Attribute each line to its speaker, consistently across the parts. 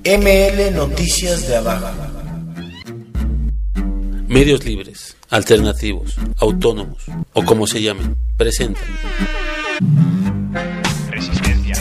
Speaker 1: ML Noticias de Abajo.
Speaker 2: Medios libres, alternativos, autónomos o como se llamen, presentan
Speaker 3: Resistencia.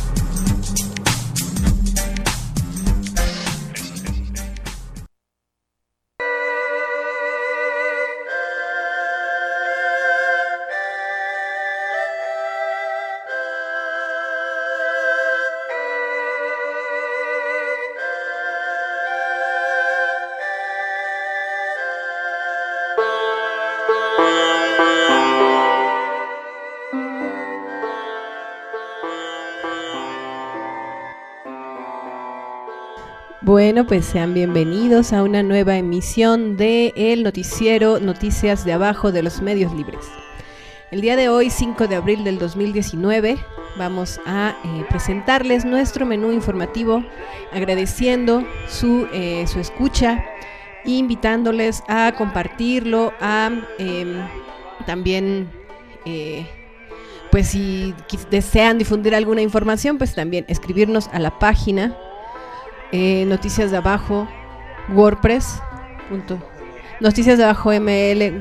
Speaker 4: Bueno, pues sean bienvenidos a una nueva emisión de el noticiero Noticias de Abajo de los Medios Libres. El día de hoy, 5 de abril del 2019, vamos a presentarles nuestro menú informativo, agradeciendo su escucha, invitándoles a compartirlo, a también, pues si desean difundir alguna información, pues también escribirnos a la página Noticias de Abajo WordPress. Noticias de Abajo ML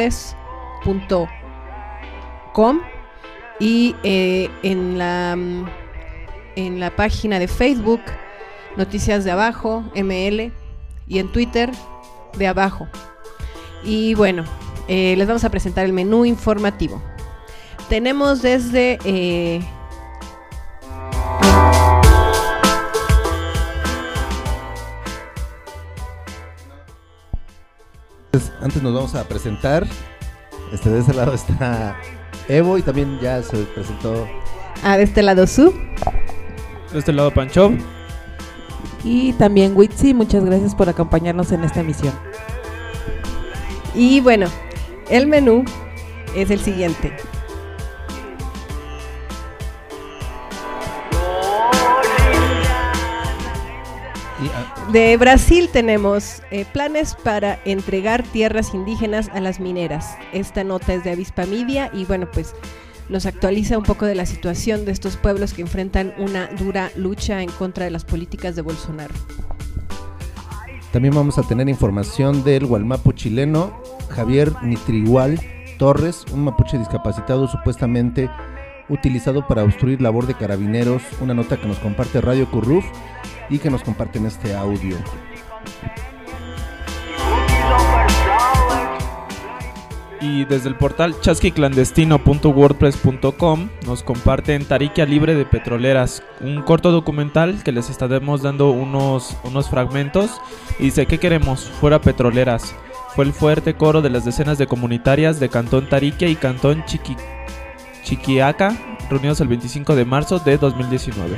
Speaker 4: WordPress.com y en la página de Facebook Noticias de Abajo ML y en Twitter de Abajo. Y bueno, les vamos a presentar el menú informativo. Tenemos desde
Speaker 5: antes nos vamos a presentar. De ese lado está Evo y también ya se presentó.
Speaker 4: De este lado Su.
Speaker 6: De este lado Pancho.
Speaker 7: Y también Witsi, muchas gracias por acompañarnos en esta emisión.
Speaker 4: Y bueno, el menú es el siguiente. De Brasil tenemos planes para entregar tierras indígenas a las mineras. Esta nota es de Avispa Media y bueno, pues nos actualiza un poco de la situación de estos pueblos que enfrentan una dura lucha en contra de las políticas de Bolsonaro.
Speaker 5: También vamos a tener información del gualmapo chileno Javier Nitrigual Torres, un mapuche discapacitado supuestamente utilizado para obstruir labor de carabineros, una nota que nos comparte Radio Curruf y que nos comparten este audio.
Speaker 6: Y desde el portal chasquiclandestino.wordpress.com nos comparten Tariquia Libre de Petroleras, un corto documental que les estaremos dando unos fragmentos. Y dice: ¿qué queremos? Fuera petroleras. Fue el fuerte coro de las decenas de comunitarias de Cantón Tariquia y Cantón Chiquiaca, reunidos el 25 de marzo de 2019.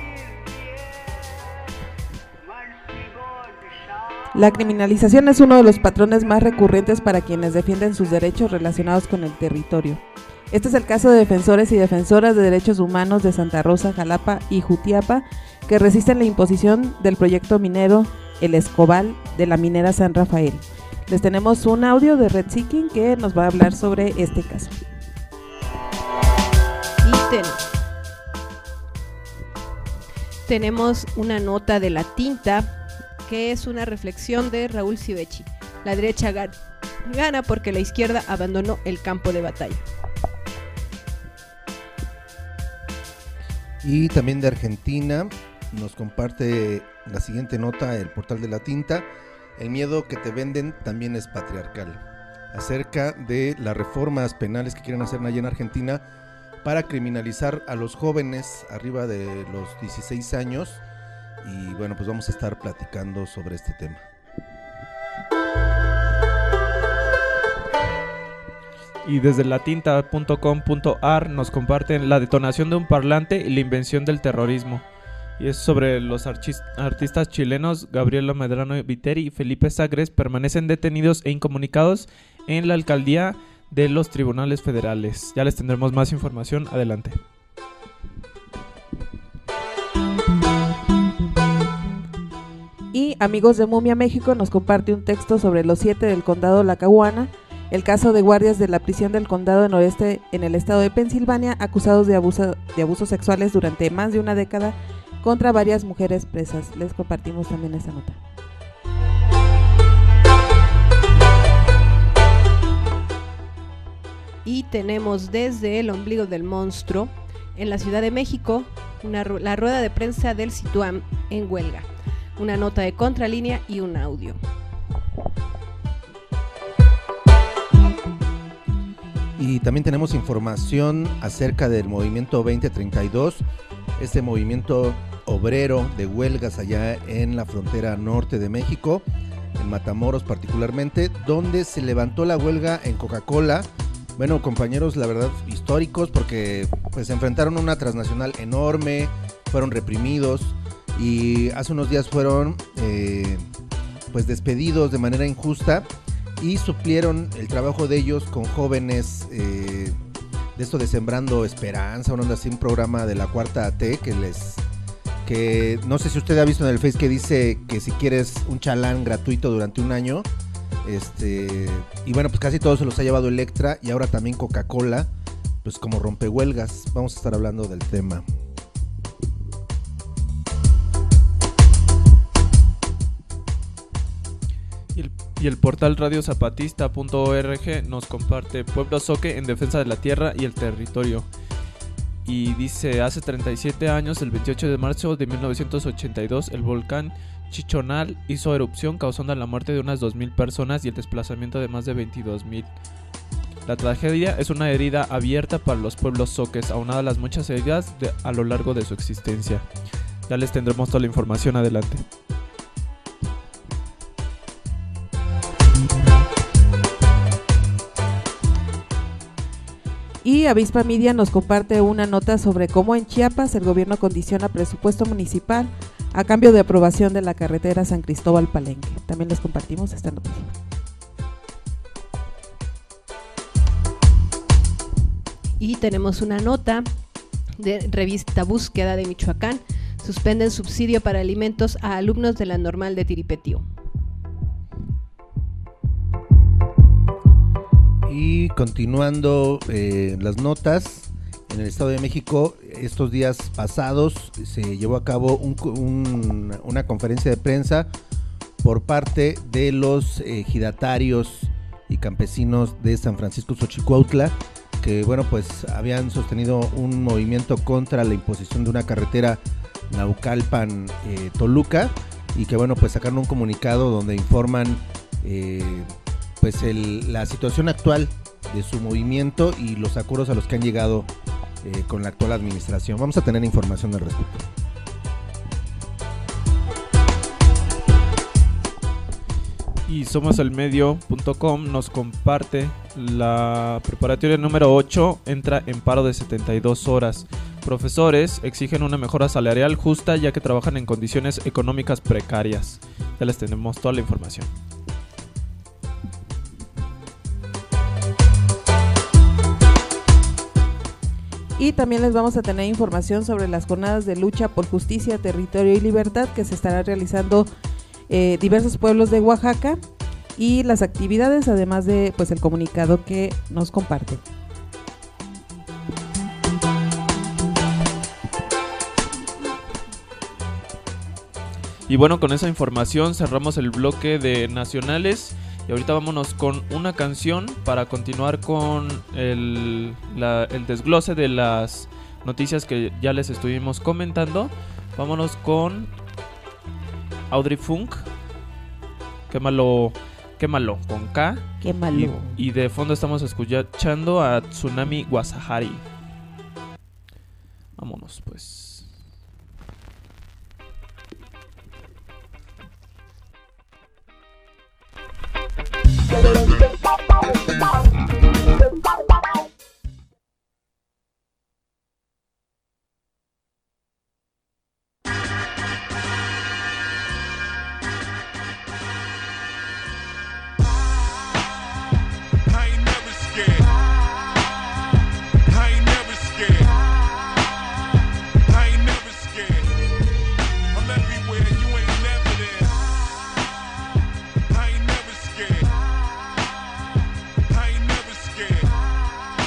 Speaker 7: La criminalización es uno de los patrones más recurrentes para quienes defienden sus derechos relacionados con el territorio. Este es el caso de defensores y defensoras de derechos humanos de Santa Rosa, Jalapa y Jutiapa, que resisten la imposición del proyecto minero El Escobal de la minera San Rafael. Les tenemos un audio de Red Seeking que nos va a hablar sobre este caso.
Speaker 4: Y tenemos una nota de La Tinta, que es una reflexión de Raúl Civechi. La derecha gana porque la izquierda abandonó el campo de batalla.
Speaker 5: Y también de Argentina nos comparte la siguiente nota el portal de La Tinta: el miedo que te venden también es patriarcal, acerca de las reformas penales que quieren hacer allá en Argentina para criminalizar a los jóvenes arriba de los 16 años. Y bueno, pues vamos a estar platicando sobre este tema.
Speaker 6: Y desde latinta.com.ar nos comparten la detonación de un parlante y la invención del terrorismo. Y es sobre los artistas chilenos Gabriela Medrano Viteri y Felipe Sagres, permanecen detenidos e incomunicados en la alcaldía de los tribunales federales. Ya les tendremos más información adelante.
Speaker 7: Y Amigos de Mumia México nos comparte un texto sobre los 7 del condado La Caguana, el caso de guardias de la prisión del condado de Noreste en el estado de Pensilvania, acusados de abusos sexuales durante más de una década contra varias mujeres presas. Les compartimos también esta nota.
Speaker 4: Y tenemos desde el ombligo del monstruo, en la Ciudad de México, la rueda de prensa del Situam en huelga, una nota de contralínea y un audio.
Speaker 5: Y también tenemos información acerca del movimiento 2032, este movimiento obrero de huelgas allá en la frontera norte de México, en Matamoros particularmente, donde se levantó la huelga en Coca-Cola. Bueno, compañeros, la verdad, históricos, porque pues se enfrentaron a una transnacional enorme, fueron reprimidos y hace unos días fueron pues despedidos de manera injusta y suplieron el trabajo de ellos con jóvenes de esto de Sembrando Esperanza, una onda así, un programa de la Cuarta T que no sé si usted ha visto en el Face que dice que si quieres un chalán gratuito durante un año. Y bueno, pues casi todos se los ha llevado Electra y ahora también Coca-Cola, pues como rompehuelgas. Vamos a estar hablando del tema.
Speaker 6: Y el portal radiozapatista.org nos comparte: Pueblo Zoque en defensa de la tierra y el territorio. Y dice: hace 37 años, el 28 de marzo de 1982, el volcán Chichonal hizo erupción, causando la muerte de unas 2,000 personas y el desplazamiento de más de 22,000. La tragedia es una herida abierta para los pueblos zoques, aunada a las muchas heridas a lo largo de su existencia. Ya les tendremos toda la información adelante.
Speaker 7: Y Avispa Media nos comparte una nota sobre cómo en Chiapas el gobierno condiciona presupuesto municipal a cambio de aprobación de la carretera San Cristóbal Palenque. También les compartimos esta nota.
Speaker 4: Y tenemos una nota de revista Búsqueda de Michoacán. Suspenden subsidio para alimentos a alumnos de la Normal de Tiripetío.
Speaker 5: Y continuando las notas, en el Estado de México, estos días pasados se llevó a cabo una conferencia de prensa por parte de los ejidatarios y campesinos de San Francisco Xochicuautla, que bueno, pues habían sostenido un movimiento contra la imposición de una carretera Naucalpan-Toluca, y que bueno, pues sacaron un comunicado donde informan pues la situación actual de su movimiento y los acuerdos a los que han llegado con la actual administración. Vamos a tener información al respecto.
Speaker 6: Y somoselmedio.com nos comparte: la preparatoria número 8 entra en paro de 72 horas. Profesores exigen una mejora salarial justa ya que trabajan en condiciones económicas precarias. Ya les tenemos toda la información.
Speaker 7: Y también les vamos a tener información sobre las jornadas de lucha por justicia, territorio y libertad que se estarán realizando diversos pueblos de Oaxaca, y las actividades, además de pues el comunicado que nos comparte.
Speaker 6: Y bueno, con esa información cerramos el bloque de nacionales. Y ahorita vámonos con una canción para continuar con el desglose de las noticias que ya les estuvimos comentando. Vámonos con Audrey Funk, Quémalo con K.
Speaker 7: Quémalo.
Speaker 6: Y de fondo estamos escuchando a Tsunami Wasahari. Vámonos pues.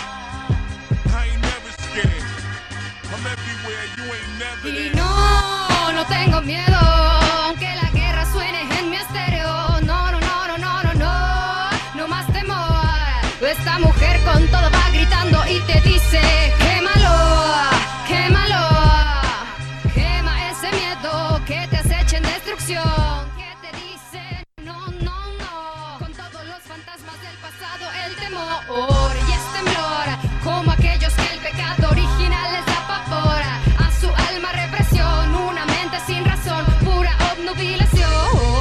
Speaker 3: Y no Yo no tengo miedo, aunque la guerra suene en mi estéreo. No, no, no, no, no, no, no, no más temor. Esta mujer con todo va gritando y te dice: quémalo, quémalo. Quema ese miedo que te acecha en destrucción, que te dice no, no, no. Con todos los fantasmas del pasado, el temor y es temblor, como aquellos que el pecado original les apavora. A su alma represión, una mente sin razón, pura obnubilación.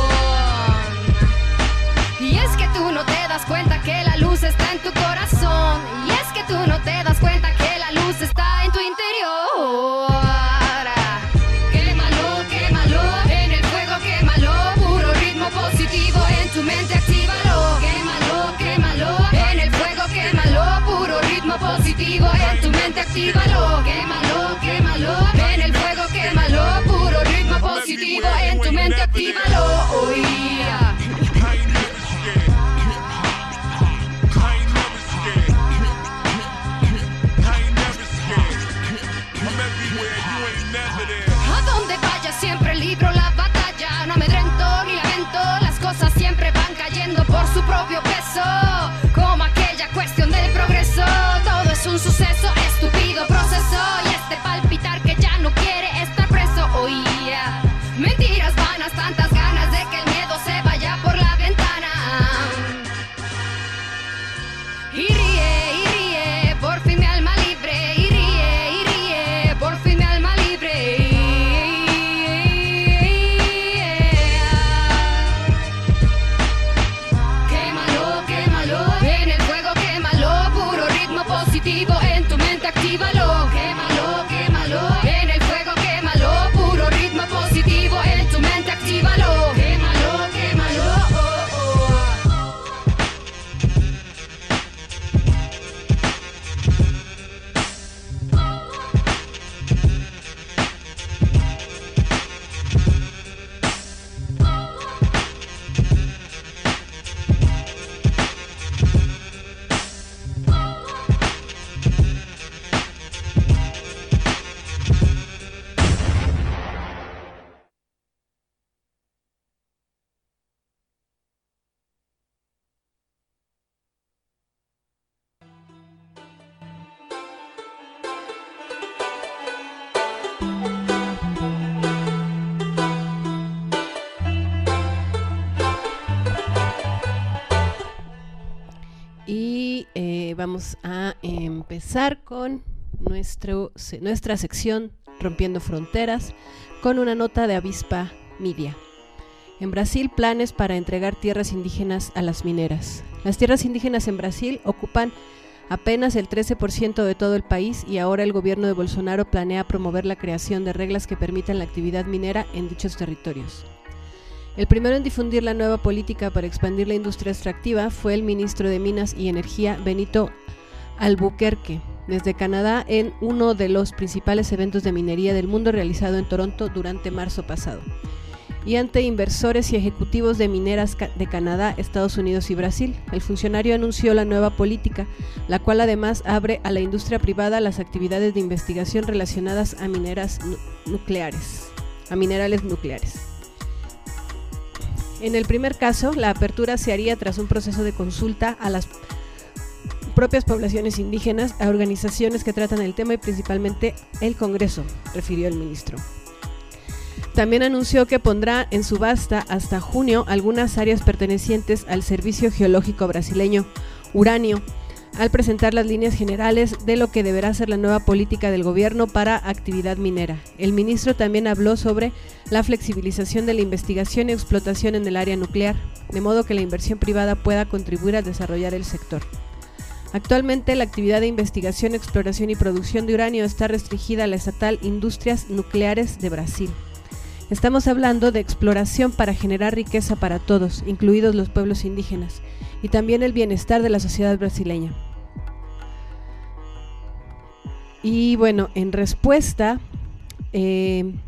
Speaker 3: Y es que tú no te das cuenta que la luz está en tu corazón. Y es que tú no te das cuenta que la luz está en tu interior. Quémalo, quémalo, en el fuego quémalo, puro ritmo positivo en tu mente actívalo. Quémalo, quémalo, en el fuego quémalo, puro ritmo positivo en tu mente actívalo. Quémalo, quémalo, en el fuego quémalo, puro ritmo positivo en tu mente actívalo. Oh, yeah. A donde vaya siempre libro la batalla, no amedrento ni lamento, las cosas siempre van cayendo por su propio peso, como aquella cuestión del progreso. Todo es un suceso, estúpido proceso, y este palpitar que ya no quiere estar preso. Oh yeah. Mentiras vanas, tantas ganas de que el miedo se vaya por la ventana. Y ríe, por fin mi alma libre. Y ríe, por fin mi alma libre. Quémalo, quémalo, en el fuego quémalo, puro ritmo positivo en tu mente actívalo. Quémalo, quémalo, en el fuego quémalo, puro ritmo positivo en tu mente actívalo. Quémalo, quémalo, oh, oh.
Speaker 4: Y vamos a empezar con nuestra sección Rompiendo Fronteras, con una nota de Avispa Media. En Brasil, planes para entregar tierras indígenas a las mineras. Las tierras indígenas en Brasil ocupan apenas el 13% de todo el país, y ahora el gobierno de Bolsonaro planea promover la creación de reglas que permitan la actividad minera en dichos territorios. El primero en difundir la nueva política para expandir la industria extractiva fue el ministro de Minas y Energía, Benito Albuquerque, desde Canadá, en uno de los principales eventos de minería del mundo realizado en Toronto durante marzo pasado, y ante inversores y ejecutivos de mineras de Canadá, Estados Unidos y Brasil. El funcionario anunció la nueva política, la cual además abre a la industria privada las actividades de investigación relacionadas a minerales nucleares. En el primer caso, la apertura se haría tras un proceso de consulta a las propias poblaciones indígenas, a organizaciones que tratan el tema y principalmente el Congreso, refirió el ministro. También anunció que pondrá en subasta hasta junio algunas áreas pertenecientes al Servicio Geológico Brasileño, Uranio, al presentar las líneas generales de lo que deberá ser la nueva política del gobierno para actividad minera. El ministro también habló sobre la flexibilización de la investigación y explotación en el área nuclear, de modo que la inversión privada pueda contribuir a desarrollar el sector. Actualmente, la actividad de investigación, exploración y producción de uranio está restringida a la estatal Industrias Nucleares de Brasil. Estamos hablando de exploración para generar riqueza para todos, incluidos los pueblos indígenas, y también el bienestar de la sociedad brasileña. Y bueno, en respuesta, este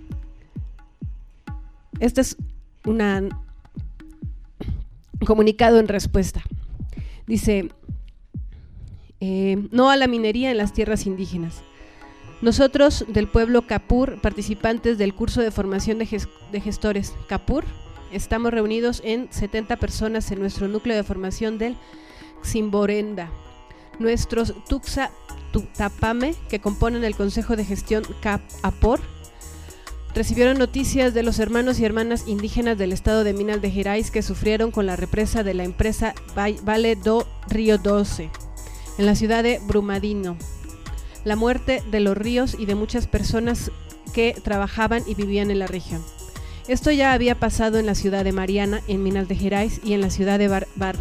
Speaker 4: es un comunicado en respuesta. Dice, no a la minería en las tierras indígenas. Nosotros del pueblo Capur, participantes del curso de formación de gestores Capur, estamos reunidos en 70 personas en nuestro núcleo de formación del Ximborenda. Nuestros Tuxa Tutapame, que componen el Consejo de Gestión CAP-APOR, recibieron noticias de los hermanos y hermanas indígenas del estado de Minas Gerais que sufrieron con la represa de la empresa Vale do Rio Doce en la ciudad de Brumadinho, la muerte de los ríos y de muchas personas que trabajaban y vivían en la región. Esto ya había pasado en la ciudad de Mariana, en Minas Gerais, y en la ciudad de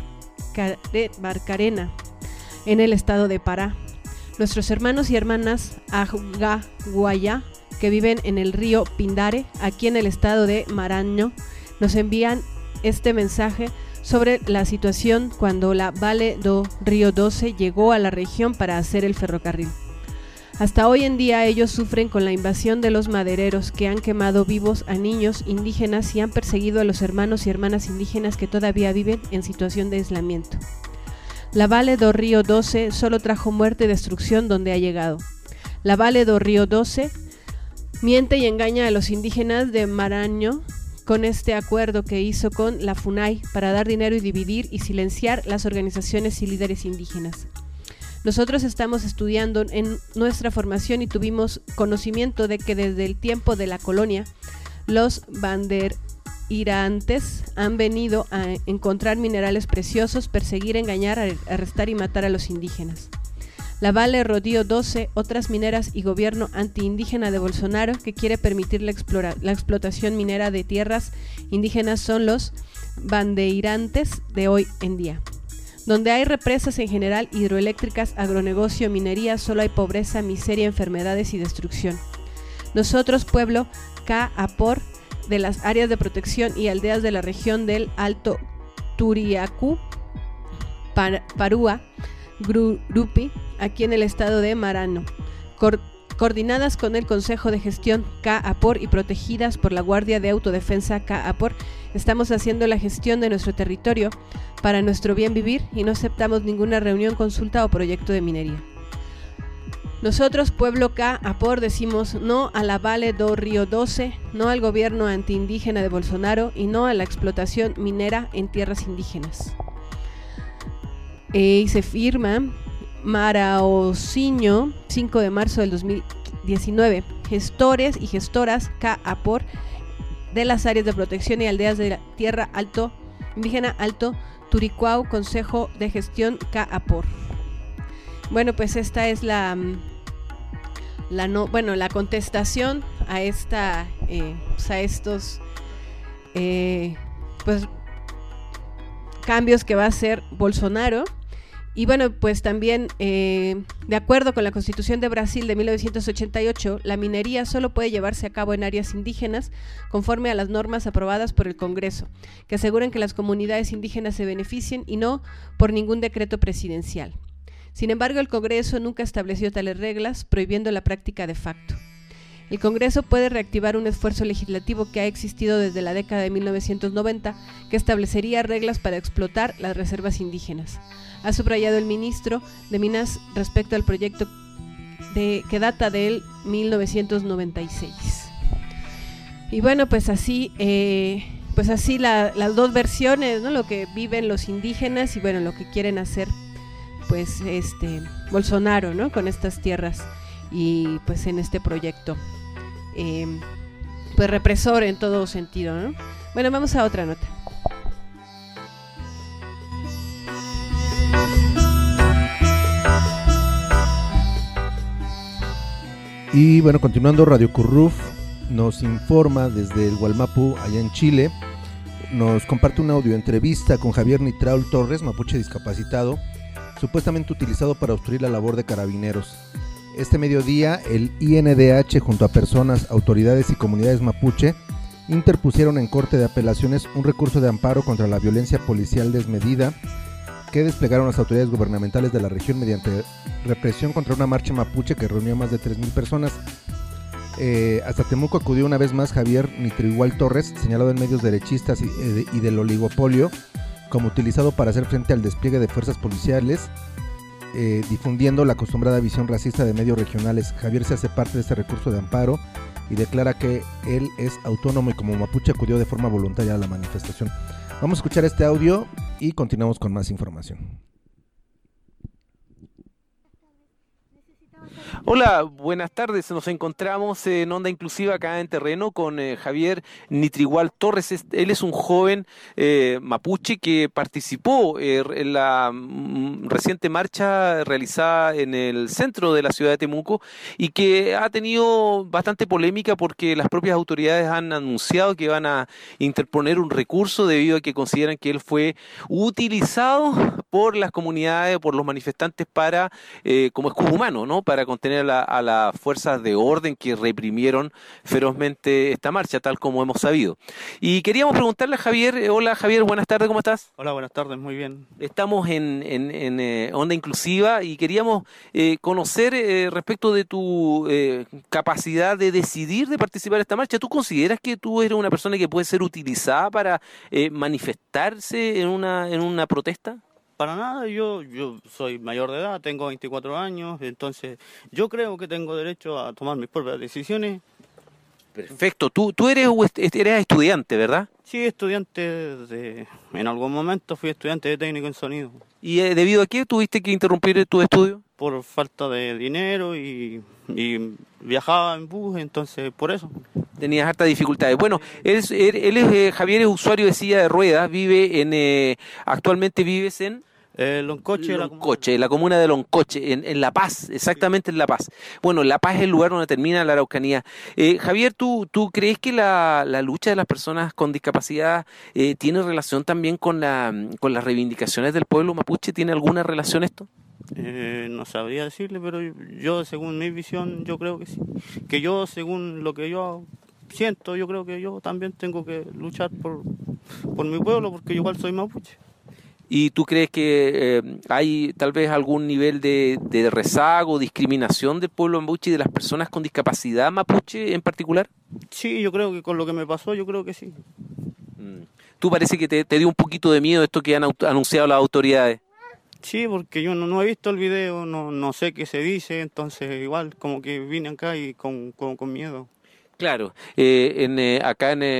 Speaker 4: Barcarena, en el estado de Pará. Nuestros hermanos y hermanas Aguayá, que viven en el río Pindare, aquí en el estado de Maranhão, nos envían este mensaje sobre la situación cuando la Vale do Rio Doce llegó a la región para hacer el ferrocarril. Hasta hoy en día ellos sufren con la invasión de los madereros que han quemado vivos a niños indígenas y han perseguido a los hermanos y hermanas indígenas que todavía viven en situación de aislamiento. La Vale do Rio Doce solo trajo muerte y destrucción donde ha llegado. La Vale do Rio Doce miente y engaña a los indígenas de Maranhão con este acuerdo que hizo con la FUNAI para dar dinero y dividir y silenciar las organizaciones y líderes indígenas. Nosotros estamos estudiando en nuestra formación y tuvimos conocimiento de que desde el tiempo de la colonia, los bandeirantes han venido a encontrar minerales preciosos, perseguir, engañar, arrestar y matar a los indígenas. La Vale do Rio Doce, otras mineras y gobierno antiindígena de Bolsonaro que quiere permitir la explotación minera de tierras indígenas son los bandeirantes de hoy en día. Donde hay represas en general, hidroeléctricas, agronegocio, minería, solo hay pobreza, miseria, enfermedades y destrucción. Nosotros, pueblo CAP-APOR, de las áreas de protección y aldeas de la región del Alto Turiacu, Parúa, Grupi, aquí en el estado de Maranhão, coordinadas con el Consejo de Gestión CAP-APOR y protegidas por la Guardia de Autodefensa CAP-APOR, estamos haciendo la gestión de nuestro territorio para nuestro bien vivir y no aceptamos ninguna reunión, consulta o proyecto de minería. Nosotros, pueblo CAP-APOR, decimos no a la Vale do Rio Doce, no al gobierno antiindígena de Bolsonaro y no a la explotación minera en tierras indígenas. Y se firma Maraocinho, 5 de marzo del 2019, gestores y gestoras CAP-APOR de las áreas de protección y aldeas de la tierra indígena Alto Turicuau, Consejo de Gestión CAP-APOR. Bueno, pues esta es la contestación a esta a estos pues cambios que va a hacer Bolsonaro. Y bueno, pues también de acuerdo con la Constitución de Brasil de 1988, la minería solo puede llevarse a cabo en áreas indígenas conforme a las normas aprobadas por el Congreso, que aseguran que las comunidades indígenas se beneficien y no por ningún decreto presidencial. Sin embargo, el Congreso nunca estableció tales reglas, prohibiendo la práctica de facto. El Congreso puede reactivar un esfuerzo legislativo que ha existido desde la década de 1990, que establecería reglas para explotar las reservas indígenas. Ha subrayado el ministro de Minas respecto al proyecto que data del 1996. Y bueno, pues así las dos versiones, ¿no? Lo que viven los indígenas y bueno, lo que quieren hacer pues Bolsonaro, ¿no? Con estas tierras y pues en este proyecto pues represor en todo sentido, ¿no? Bueno, vamos a otra nota.
Speaker 5: Y bueno, continuando, Radio Curruf nos informa desde el Gualmapu, allá en Chile. Nos comparte una audioentrevista con Javier Nitraul Torres, mapuche discapacitado, supuestamente utilizado para obstruir la labor de carabineros. Este mediodía, el INDH, junto a personas, autoridades y comunidades mapuche, interpusieron en Corte de Apelaciones un recurso de amparo contra la violencia policial desmedida que desplegaron las autoridades gubernamentales de la región mediante represión contra una marcha mapuche que reunió a más de 3,000 personas. Hasta Temuco acudió una vez más Javier Nitraul Torres, señalado en medios derechistas y del oligopolio como utilizado para hacer frente al despliegue de fuerzas policiales difundiendo la acostumbrada visión racista de medios regionales. Javier se hace parte de este recurso de amparo y declara que él es autónomo y como mapuche acudió de forma voluntaria a la manifestación. Vamos a escuchar este audio y continuamos con más información.
Speaker 8: Hola, buenas tardes. Nos encontramos en Onda Inclusiva acá en terreno con Javier Nitrigual Torres. Él es un joven mapuche que participó en la reciente marcha realizada en el centro de la ciudad de Temuco y que ha tenido bastante polémica porque las propias autoridades han anunciado que van a interponer un recurso debido a que consideran que él fue utilizado por las comunidades, por los manifestantes para como escudo humano, ¿no? Para contener a las fuerzas de orden que reprimieron ferozmente esta marcha, tal como hemos sabido. Y queríamos preguntarle a Javier. Hola Javier, buenas tardes, ¿cómo estás?
Speaker 9: Hola, buenas tardes, muy bien.
Speaker 8: Estamos en Onda Inclusiva y queríamos conocer respecto de tu capacidad de decidir de participar en esta marcha. ¿Tú consideras que tú eres una persona que puede ser utilizada para manifestarse en una protesta?
Speaker 9: Para nada, yo soy mayor de edad, tengo 24 años, entonces yo creo que tengo derecho a tomar mis propias decisiones.
Speaker 8: Perfecto. Tú eres estudiante, ¿verdad?
Speaker 9: Sí, en algún momento fui estudiante de técnico en sonido.
Speaker 8: ¿Y debido a qué tuviste que interrumpir tu estudio?
Speaker 9: Por falta de dinero y viajaba en bus, entonces por eso.
Speaker 8: Tenías hartas dificultades. Bueno, Javier es usuario de silla de ruedas, actualmente vives en...
Speaker 9: Loncoche,
Speaker 8: la comuna de Loncoche, en La Paz, exactamente en La Paz. Bueno, La Paz es el lugar donde termina la Araucanía. Javier, ¿tú crees que la lucha de las personas con discapacidad tiene relación también con las reivindicaciones del pueblo mapuche? ¿Tiene alguna relación esto?
Speaker 9: No sabría decirle, pero yo, según mi visión, yo creo que sí. Que yo, según lo que yo siento, yo creo que yo también tengo que luchar por mi pueblo, porque yo igual soy mapuche.
Speaker 8: ¿Y tú crees que hay tal vez algún nivel de rezago, discriminación del pueblo mapuche y de las personas con discapacidad mapuche en particular?
Speaker 9: Sí, yo creo que con lo que me pasó, yo creo que sí.
Speaker 8: ¿Tú parece que te dio un poquito de miedo esto que han anunciado las autoridades?
Speaker 9: Sí, porque yo no he visto el video, no sé qué se dice, entonces igual como que vine acá y con miedo.
Speaker 8: Claro, acá en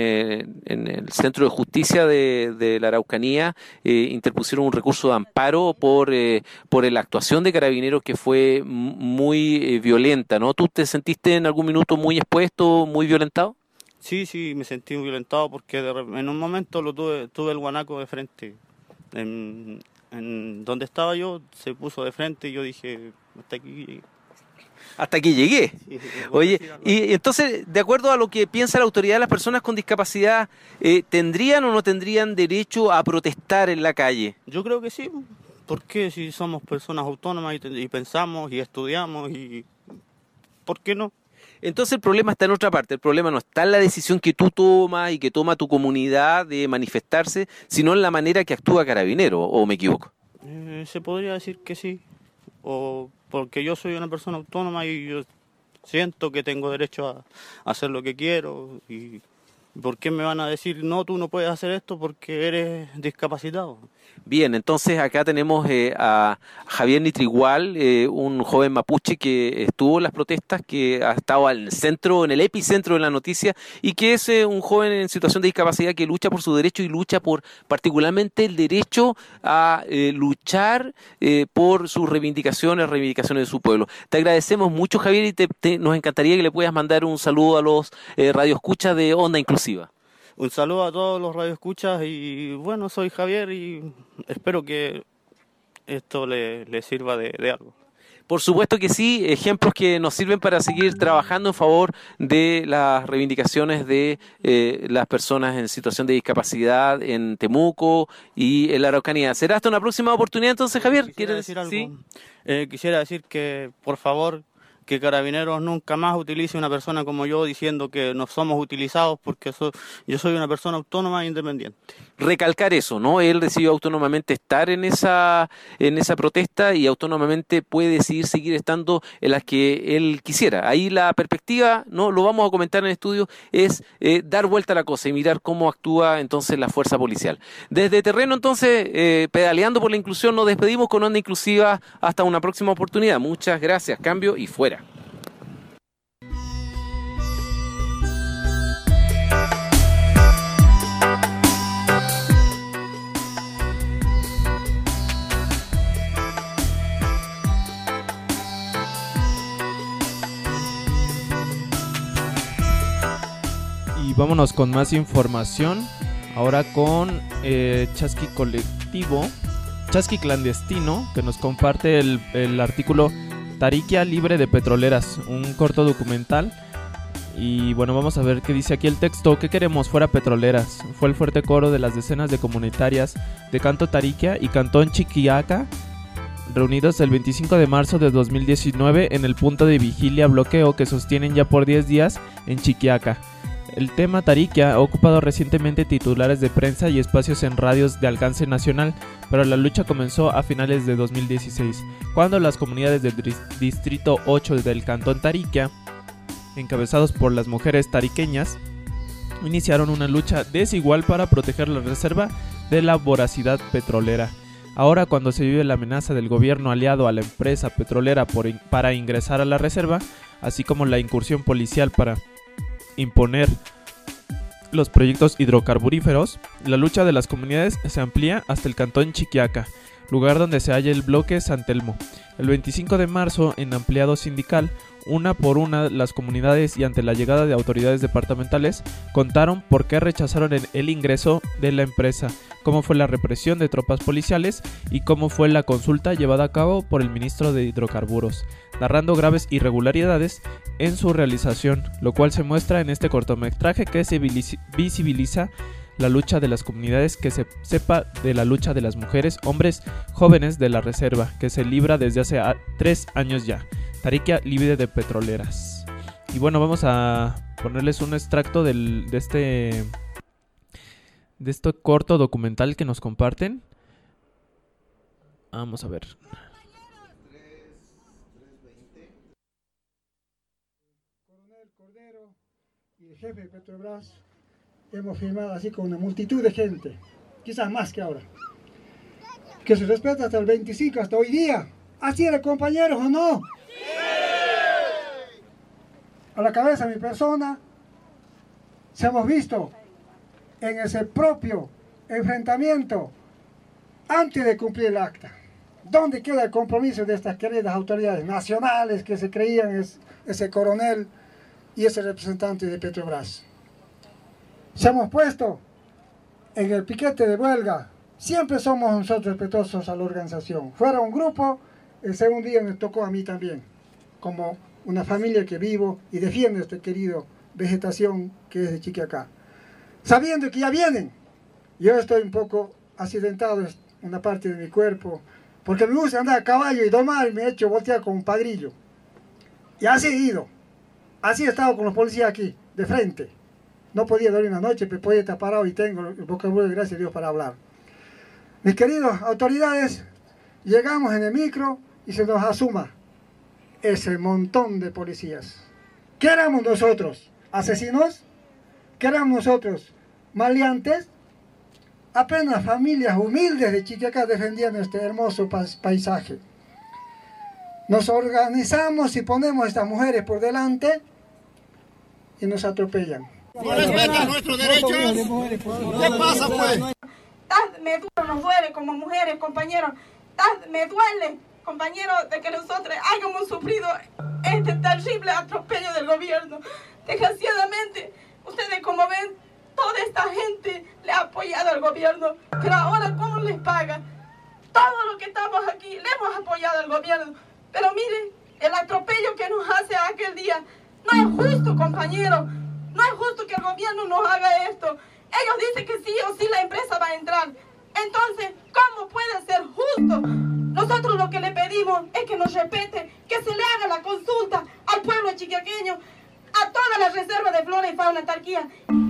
Speaker 8: el Centro de Justicia de la Araucanía interpusieron un recurso de amparo por la actuación de Carabineros que fue muy violenta, ¿no? ¿Tú te sentiste en algún minuto muy expuesto, muy violentado?
Speaker 9: Sí, me sentí muy violentado porque en un momento tuve el guanaco de frente. En donde estaba yo se puso de frente y yo dije,
Speaker 8: hasta aquí llegué. Sí, oye, y entonces, de acuerdo a lo que piensa la autoridad, las personas con discapacidad ¿tendrían o no tendrían derecho a protestar en la calle?
Speaker 9: Yo creo que sí, porque si somos personas autónomas y pensamos y estudiamos, ¿por qué no?
Speaker 8: Entonces el problema está en otra parte, el problema no está en la decisión que tú tomas y que toma tu comunidad de manifestarse, sino en la manera que actúa Carabinero, ¿o me equivoco?
Speaker 9: Se podría decir que sí, o porque yo soy una persona autónoma y yo siento que tengo derecho a hacer lo que quiero. ¿Y por qué me van a decir, no, tú no puedes hacer esto porque eres discapacitado?
Speaker 8: Bien, entonces acá tenemos a Javier Nitrigual, un joven mapuche que estuvo en las protestas, que ha estado en el epicentro de la noticia y que es un joven en situación de discapacidad que lucha por su derecho y lucha por particularmente el derecho a luchar por sus reivindicaciones de su pueblo. Te agradecemos mucho, Javier, y nos encantaría que le puedas mandar un saludo a los radioescuchas de Onda Inclusiva.
Speaker 9: Un saludo a todos los radioescuchas y bueno, soy Javier y espero que esto le sirva de algo.
Speaker 8: Por supuesto que sí, ejemplos que nos sirven para seguir trabajando en favor de las reivindicaciones de las personas en situación de discapacidad en Temuco y en la Araucanía. ¿Será hasta una próxima oportunidad entonces, Javier?
Speaker 9: ¿Quieres decir algo?
Speaker 8: ¿Sí?
Speaker 9: Quisiera decir que, por favor, que Carabineros nunca más utilice una persona como yo diciendo que no somos utilizados, porque yo soy una persona autónoma e independiente.
Speaker 8: Recalcar eso, ¿no? Él decidió autónomamente estar en esa protesta y autónomamente puede decidir seguir estando en las que él quisiera. Ahí la perspectiva, ¿no? Lo vamos a comentar en el estudio, es dar vuelta a la cosa y mirar cómo actúa entonces la fuerza policial. Desde terreno entonces, pedaleando por la inclusión, nos despedimos con Onda Inclusiva hasta una próxima oportunidad. Muchas gracias, cambio y fuera.
Speaker 6: Y vámonos con más información. Ahora con Chasqui Colectivo, Chasqui Clandestino, que nos comparte el artículo Tariquia libre de petroleras, un corto documental. Y bueno, vamos a ver qué dice aquí el texto. ¿Qué queremos? Fuera petroleras. Fue el fuerte coro de las decenas de comunitarias de Canto Tariquia y Cantón Chiquiaca, reunidos el 25 de marzo de 2019 en el punto de vigilia bloqueo que sostienen ya por 10 días en Chiquiaca. El tema Tariquia ha ocupado recientemente titulares de prensa y espacios en radios de alcance nacional, pero la lucha comenzó a finales de 2016, cuando las comunidades del Distrito 8 del Cantón Tariquia, encabezados por las mujeres tariqueñas, iniciaron una lucha desigual para proteger la reserva de la voracidad petrolera. Ahora, cuando se vive la amenaza del gobierno aliado a la empresa petrolera para ingresar a la reserva, así como la incursión policial para imponer los proyectos hidrocarburíferos, la lucha de las comunidades se amplía hasta el Cantón Chiquiaca, lugar donde se halla el bloque San Telmo. El 25 de marzo, en ampliado sindical, una por una las comunidades y ante la llegada de autoridades departamentales contaron por qué rechazaron el ingreso de la empresa, cómo fue la represión de tropas policiales y cómo fue la consulta llevada a cabo por el ministro de Hidrocarburos, narrando graves irregularidades en su realización, lo cual se muestra en este cortometraje que se visibiliza la lucha de las comunidades, que se sepa de la lucha de las mujeres, hombres, jóvenes de la reserva, que se libra desde hace 3 años ya. Tariquia libre de petroleras. Y bueno, vamos a ponerles un extracto de este corto documental que nos comparten. Vamos a ver.
Speaker 10: Coronel Cordero y el jefe de Petrobras hemos firmado así con una multitud de gente, quizás más que ahora, que se respeta hasta el 25, hasta hoy día. ¿Así era, compañeros, o no? A la cabeza de mi persona, se hemos visto en ese propio enfrentamiento antes de cumplir el acta. ¿Dónde queda el compromiso de estas queridas autoridades nacionales que se creían ese coronel y ese representante de Petrobras? Se hemos puesto en el piquete de huelga. Siempre somos nosotros respetuosos a la organización. Fuera un grupo, el segundo día me tocó a mí también, como una familia que vivo y defiendo esta querida vegetación que es de Chiquiacá. Sabiendo que ya vienen, yo estoy un poco accidentado en una parte de mi cuerpo, porque me gusta andar a caballo y domar y me he hecho voltear con un padrillo. Y así he ido, así he estado con los policías aquí, de frente. No podía dormir una noche, pero podía estar parado y tengo el vocabulario, gracias a Dios, para hablar. Mis queridos autoridades, llegamos en el micro y se nos asuma ese montón de policías. ¿Qué éramos nosotros? ¿Asesinos? ¿Qué éramos nosotros? ¿Maleantes? Apenas familias humildes de Chiquiacá defendiendo este hermoso paisaje. Nos organizamos y ponemos a estas mujeres por delante y nos atropellan.
Speaker 11: ¿No respetan nuestros derechos? ¿Qué pasa, pues?
Speaker 12: Me duele, nos duele como mujeres, compañeros. Me duele, compañeros, de que nosotros hayamos sufrido este terrible atropello del gobierno. Desgraciadamente, ustedes como ven, toda esta gente le ha apoyado al gobierno, pero ahora ¿cómo les paga? Todo lo que estamos aquí le hemos apoyado al gobierno, pero miren, el atropello que nos hace aquel día no es justo, compañeros. No es justo que el gobierno nos haga esto. Ellos dicen que sí o sí la empresa va a entrar. Entonces, ¿cómo puede ser justo Nosotros lo que le pedimos es que nos respete, que se le haga la consulta al pueblo chiquiaqueño, a todas las reservas de flora y fauna Tarquía.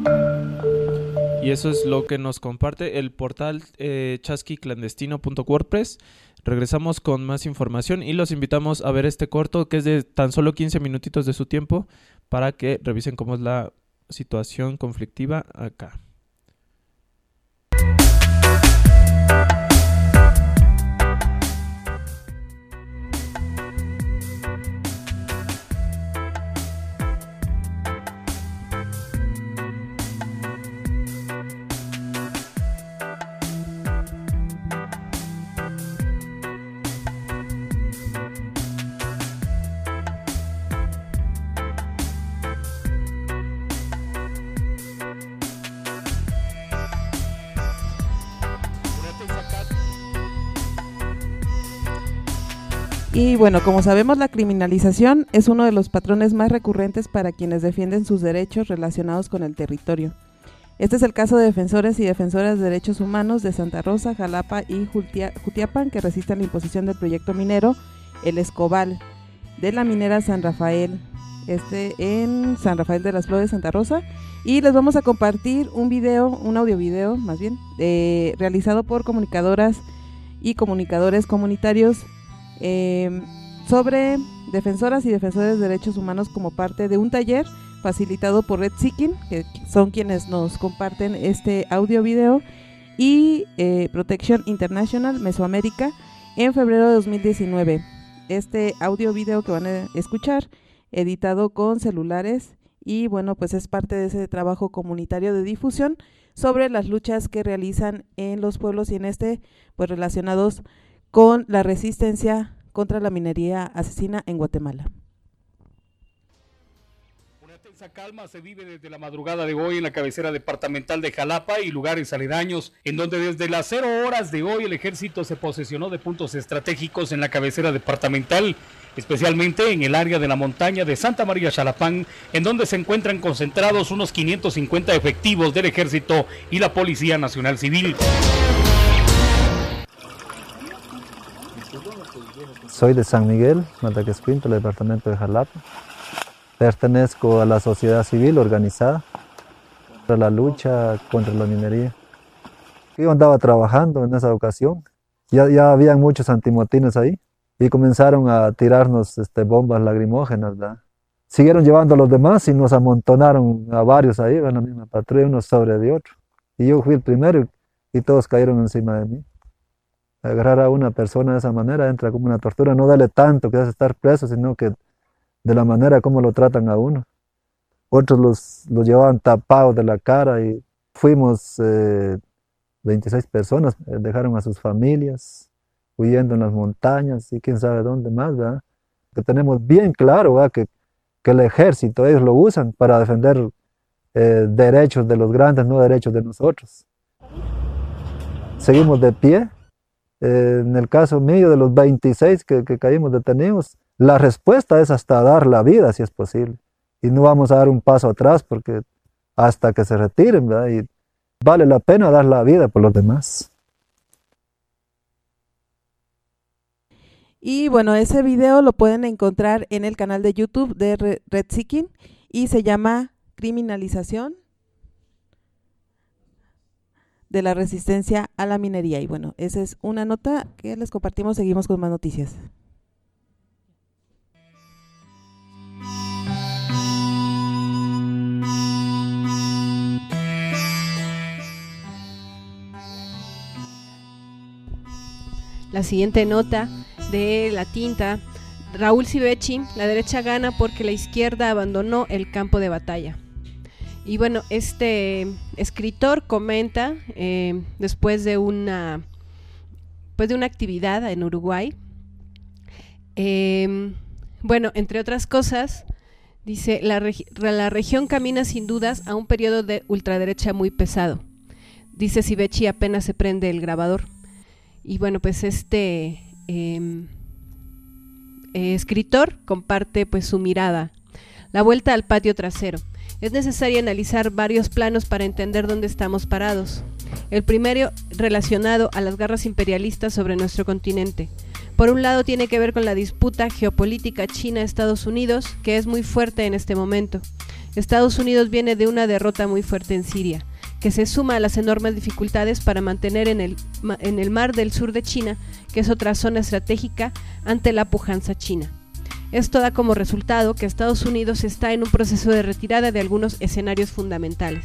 Speaker 6: Y eso es lo que nos comparte el portal chasquiclandestino.wordpress. Regresamos con más información y los invitamos a ver este corto que es de tan solo 15 minutitos de su tiempo para que revisen cómo es la situación conflictiva acá.
Speaker 7: Y bueno, como sabemos, la criminalización es uno de los patrones más recurrentes para quienes defienden sus derechos relacionados con el territorio. Este es el caso de defensores y defensoras de derechos humanos de Santa Rosa, Jalapa y Jutiapan, que resisten la imposición del proyecto minero El Escobal de la minera San Rafael, en San Rafael de las Flores, Santa Rosa. Y les vamos a compartir un audio video más bien, realizado por comunicadoras y comunicadores comunitarios sobre defensoras y defensores de derechos humanos como parte de un taller facilitado por Red Seeking, que son quienes nos comparten este audio video, y Protection International Mesoamérica en febrero de 2019. Este audio video que van a escuchar, editado con celulares, y bueno, pues es parte de ese trabajo comunitario de difusión sobre las luchas que realizan en los pueblos y pues relacionados con la resistencia contra la minería asesina en Guatemala.
Speaker 13: Una tensa calma se vive desde la madrugada de hoy en la cabecera departamental de Jalapa y lugares aledaños, en donde desde las 0 horas de hoy el ejército se posesionó de puntos estratégicos en la cabecera departamental, especialmente en el área de la montaña de Santa María Xalapán, en donde se encuentran concentrados unos 550 efectivos del ejército y la Policía Nacional Civil.
Speaker 14: Soy de San Miguel, Mataquescuintla, el departamento de Jalapa. Pertenezco a la sociedad civil organizada para la lucha contra la minería. Yo andaba trabajando en esa ocasión, ya habían muchos antimotines ahí y comenzaron a tirarnos bombas lacrimógenas, ¿verdad? Siguieron llevando a los demás y nos amontonaron a varios ahí, en la misma patrulla, unos sobre de otro. Y yo fui el primero y todos cayeron encima de mí. Agarrar a una persona de esa manera entra como una tortura, no darle tanto que es estar preso, sino que de la manera como lo tratan a uno. Otros los llevaban tapados de la cara y fuimos 26 personas, dejaron a sus familias, huyendo en las montañas y quién sabe dónde más, ¿verdad? Que tenemos bien claro, ¿verdad? Que el ejército, ellos lo usan para defender derechos de los grandes, no derechos de nosotros. Seguimos de pie. En el caso mío, de los 26 que caímos detenidos, la respuesta es hasta dar la vida, si es posible. Y no vamos a dar un paso atrás porque hasta que se retiren, ¿verdad? Y vale la pena dar la vida por los demás.
Speaker 7: Y bueno, ese video lo pueden encontrar en el canal de YouTube de Red Seeking y se llama Criminalización de la resistencia a la minería. Y bueno, esa es una nota que les compartimos. Seguimos con más noticias.
Speaker 4: La siguiente nota de La Tinta: Raúl Civechi, la derecha gana porque la izquierda abandonó el campo de batalla. Y bueno, este escritor comenta después de una actividad en Uruguay, bueno, entre otras cosas, dice: la región camina sin dudas a un periodo de ultraderecha muy pesado. Dice Civechi apenas se prende el grabador. Y bueno, pues escritor comparte pues su mirada. La vuelta al patio trasero. Es necesario analizar varios planos para entender dónde estamos parados. El primero relacionado a las garras imperialistas sobre nuestro continente. Por un lado tiene que ver con la disputa geopolítica China-Estados Unidos, que es muy fuerte en este momento. Estados Unidos viene de una derrota muy fuerte en Siria, que se suma a las enormes dificultades para mantener en el mar del sur de China, que es otra zona estratégica, ante la pujanza china. Esto da como resultado que Estados Unidos está en un proceso de retirada de algunos escenarios fundamentales.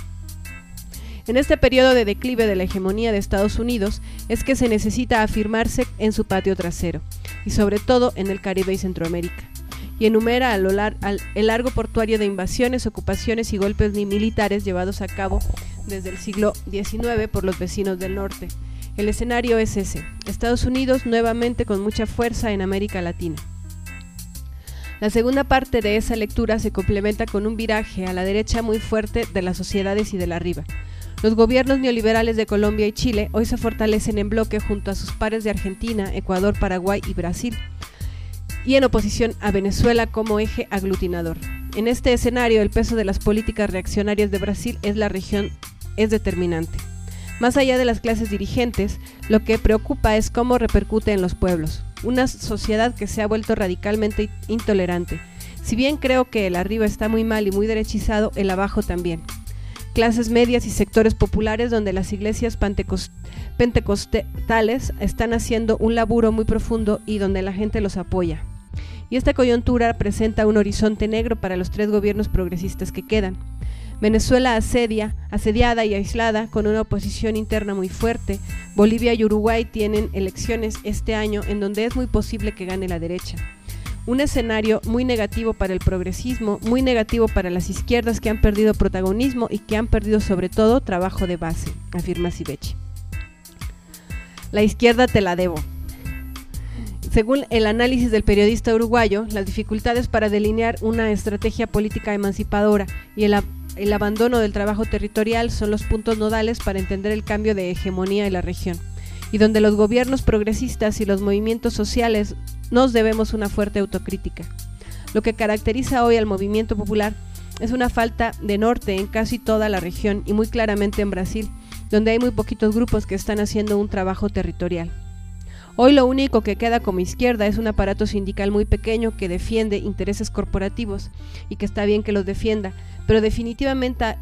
Speaker 4: En este periodo de declive de la hegemonía de Estados Unidos es que se necesita afirmarse en su patio trasero, y sobre todo en el Caribe y Centroamérica, y enumera el largo portuario de invasiones, ocupaciones y golpes militares llevados a cabo desde el siglo XIX por los vecinos del norte. El escenario es ese: Estados Unidos nuevamente con mucha fuerza en América Latina. La segunda parte de esa lectura se complementa con un viraje a la derecha muy fuerte de las sociedades y de la arriba. Los gobiernos neoliberales de Colombia y Chile hoy se fortalecen en bloque junto a sus pares de Argentina, Ecuador, Paraguay y Brasil, y en oposición a Venezuela como eje aglutinador. En este escenario, el peso de las políticas reaccionarias de Brasil es determinante. Más allá de las clases dirigentes, lo que preocupa es cómo repercute en los pueblos. Una sociedad que se ha vuelto radicalmente intolerante. Si bien creo que el arriba está muy mal y muy derechizado, el abajo también. Clases medias y sectores populares donde las iglesias pentecostales están haciendo un laburo muy profundo y donde la gente los apoya. Y esta coyuntura presenta un horizonte negro para los 3 gobiernos progresistas que quedan. Venezuela asediada y aislada con una oposición interna muy fuerte. Bolivia y Uruguay tienen elecciones este año en donde es muy posible que gane la derecha. Un escenario muy negativo para el progresismo, muy negativo para las izquierdas que han perdido protagonismo y que han perdido sobre todo trabajo de base, afirma Sivechi. La izquierda te la debo. Según el análisis del periodista uruguayo, las dificultades para delinear una estrategia política emancipadora y el abandono del trabajo territorial son los puntos nodales para entender el cambio de hegemonía en la región, y donde los gobiernos progresistas y los movimientos sociales nos debemos una fuerte autocrítica. Lo que caracteriza hoy al movimiento popular es una falta de norte en casi toda la región y muy claramente en Brasil, donde hay muy poquitos grupos que están haciendo un trabajo territorial. Hoy lo único que queda como izquierda es un aparato sindical muy pequeño que defiende intereses corporativos y que está bien que los defienda, pero definitivamente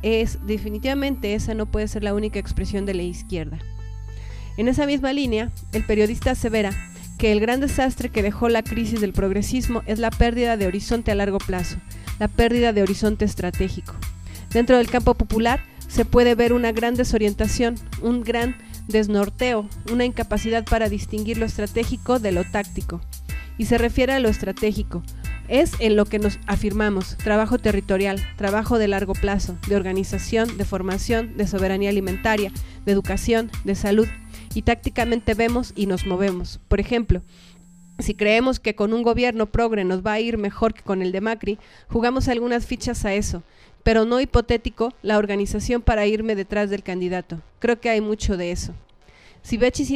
Speaker 4: esa no puede ser la única expresión de la izquierda. En esa misma línea, el periodista asevera que el gran desastre que dejó la crisis del progresismo es la pérdida de horizonte a largo plazo, la pérdida de horizonte estratégico. Dentro del campo popular se puede ver una gran desorientación, un gran desnorteo, una incapacidad para distinguir lo estratégico de lo táctico. Y se refiere a lo estratégico. Es en lo que nos afirmamos: trabajo territorial, trabajo de largo plazo, de organización, de formación, de soberanía alimentaria, de educación, de salud. Y tácticamente vemos y nos movemos. Por ejemplo, si creemos que con un gobierno progre nos va a ir mejor que con el de Macri, jugamos algunas fichas a eso, pero no hipotético la organización para irme detrás del candidato. Creo que hay mucho de eso. Sivechi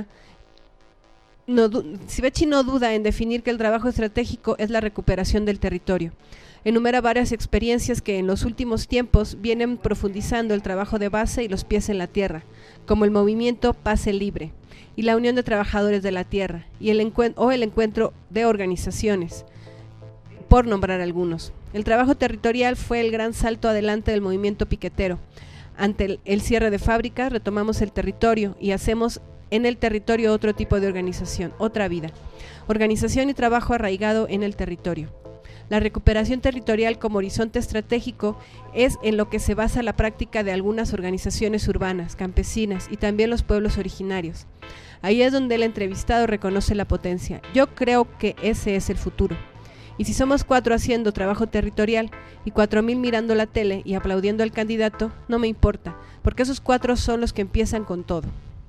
Speaker 4: no duda en definir que el trabajo estratégico es la recuperación del territorio. Enumera varias experiencias que en los últimos tiempos vienen profundizando el trabajo de base y los pies en la tierra, como el movimiento Pase Libre y la Unión de Trabajadores de la Tierra y el encuentro de organizaciones, por nombrar algunos. El trabajo territorial fue el gran salto adelante del movimiento piquetero. Ante el cierre de fábricas retomamos el territorio y hacemos en el territorio otro tipo de organización, otra vida. Organización y trabajo arraigado en el territorio. La recuperación territorial como horizonte estratégico es en lo que se basa la práctica de algunas organizaciones urbanas, campesinas y también los pueblos originarios. Ahí es donde el entrevistado reconoce la potencia. Yo creo que ese es el futuro. Y si somos 4 haciendo trabajo territorial y 4.000 mirando la tele y aplaudiendo al candidato, no me importa, porque esos 4 son los que empiezan con todo.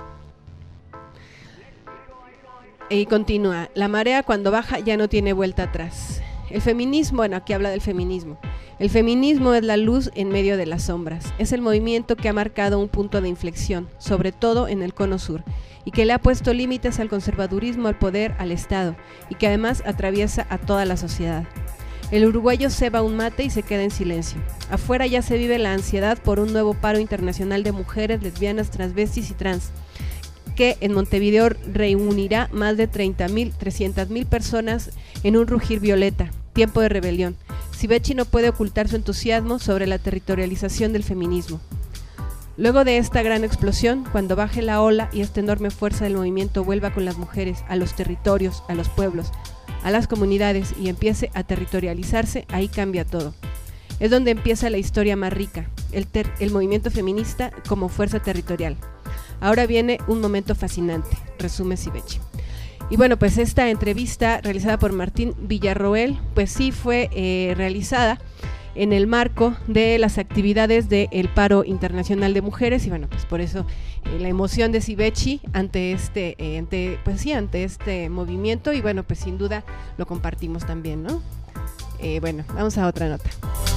Speaker 4: Y continúa: la marea cuando baja ya no tiene vuelta atrás. El feminismo, bueno, aquí habla del feminismo. El feminismo es la luz en medio de las sombras. Es el movimiento que ha marcado un punto de inflexión, sobre todo en el cono sur, y que le ha puesto límites al conservadurismo, al poder, al Estado, y que además atraviesa a toda la sociedad. El uruguayo ceba un mate y se queda en silencio. Afuera ya se vive la ansiedad por un nuevo paro internacional de mujeres, lesbianas, transvestis y trans, que en Montevideo reunirá más de 300.000 personas en un rugir violeta, tiempo de rebelión. Sivechi no puede ocultar su entusiasmo sobre la territorialización del feminismo. Luego de esta gran explosión, cuando baje la ola y esta enorme fuerza del movimiento vuelva con las mujeres a los territorios, a los pueblos, a las comunidades y empiece a territorializarse, ahí cambia todo. Es donde empieza la historia más rica, el movimiento feminista como fuerza territorial. Ahora viene un momento fascinante, resume Sivechi. Y bueno, pues esta entrevista realizada por Martín Villarroel, pues sí fue realizada en el marco de las actividades del Paro Internacional de Mujeres, y bueno, pues por eso la emoción de Sivechi ante este movimiento, y bueno, pues sin duda lo compartimos también, ¿no? Bueno, vamos a otra nota.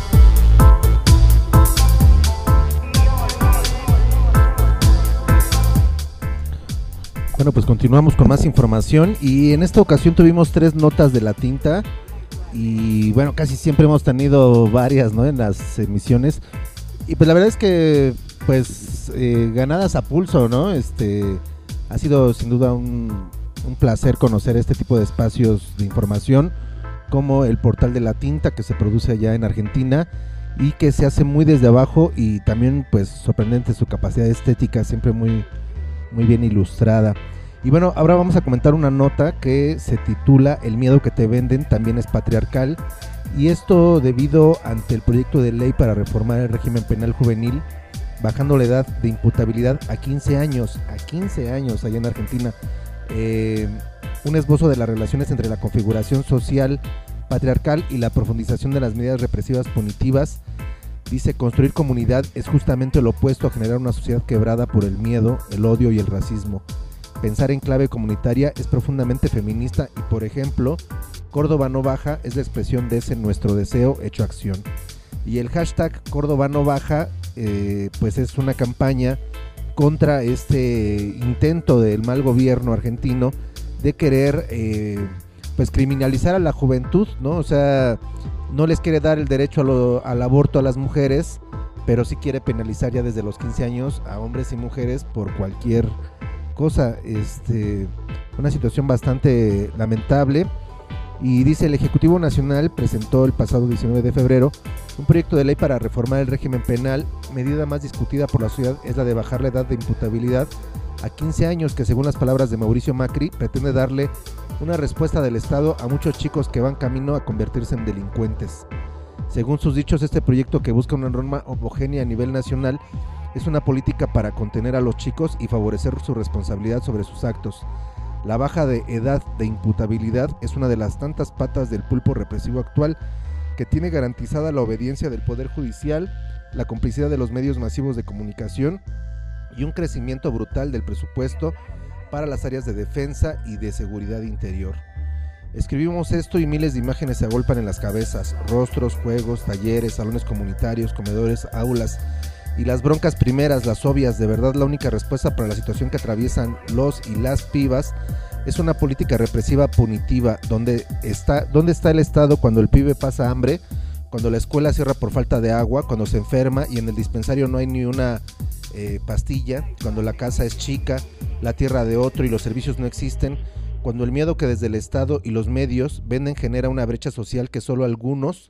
Speaker 5: Bueno, pues continuamos con más información y en esta ocasión tuvimos 3 notas de La Tinta y bueno, casi siempre hemos tenido varias, ¿no?, en las emisiones y pues la verdad es que pues ganadas a pulso, ¿no? Ha sido sin duda un placer conocer este tipo de espacios de información como el Portal de La Tinta, que se produce allá en Argentina y que se hace muy desde abajo y también pues sorprendente su capacidad estética, siempre muy bien ilustrada. Y bueno, ahora vamos a comentar una nota que se titula El miedo que te venden también es patriarcal, y esto debido ante el proyecto de ley para reformar el régimen penal juvenil, bajando la edad de imputabilidad a 15 años allá en Argentina. Un esbozo de las relaciones entre la configuración social patriarcal y la profundización de las medidas represivas punitivas. Dice, construir comunidad es justamente lo opuesto a generar una sociedad quebrada por el miedo, el odio y el racismo. Pensar en clave comunitaria es profundamente feminista y, por ejemplo, Córdoba no baja es la expresión de ese nuestro deseo hecho acción. Y el hashtag Córdoba no baja, pues es una campaña contra este intento del mal gobierno argentino de querer pues criminalizar a la juventud, ¿no? O sea, no les quiere dar el derecho al aborto a las mujeres, pero sí quiere penalizar ya desde los 15 años a hombres y mujeres por cualquier cosa. Una situación bastante lamentable. Y dice, el Ejecutivo Nacional presentó el pasado 19 de febrero un proyecto de ley para reformar el régimen penal. Medida más discutida por la sociedad es la de bajar la edad de imputabilidad a 15 años, que según las palabras de Mauricio Macri, pretende darle una respuesta del Estado a muchos chicos que van camino a convertirse en delincuentes. Según sus dichos, este proyecto, que busca una norma homogénea a nivel nacional, es una política para contener a los chicos y favorecer su responsabilidad sobre sus actos. La baja de edad de imputabilidad es una de las tantas patas del pulpo represivo actual que tiene garantizada la obediencia del Poder Judicial, la complicidad de los medios masivos de comunicación y un crecimiento brutal del presupuesto para las áreas de defensa y de seguridad interior. Escribimos esto y miles de imágenes se agolpan en las cabezas: rostros, juegos, talleres, salones comunitarios, comedores, aulas y las broncas primeras, las obvias. De verdad, la única respuesta para la situación que atraviesan los y las pibas es una política represiva punitiva. ¿Dónde está el Estado cuando el pibe pasa hambre, cuando la escuela cierra por falta de agua, cuando se enferma y en el dispensario no hay ni una pastilla, cuando la casa es chica, la tierra de otro y los servicios no existen, cuando el miedo que desde el Estado y los medios venden genera una brecha social que solo algunos,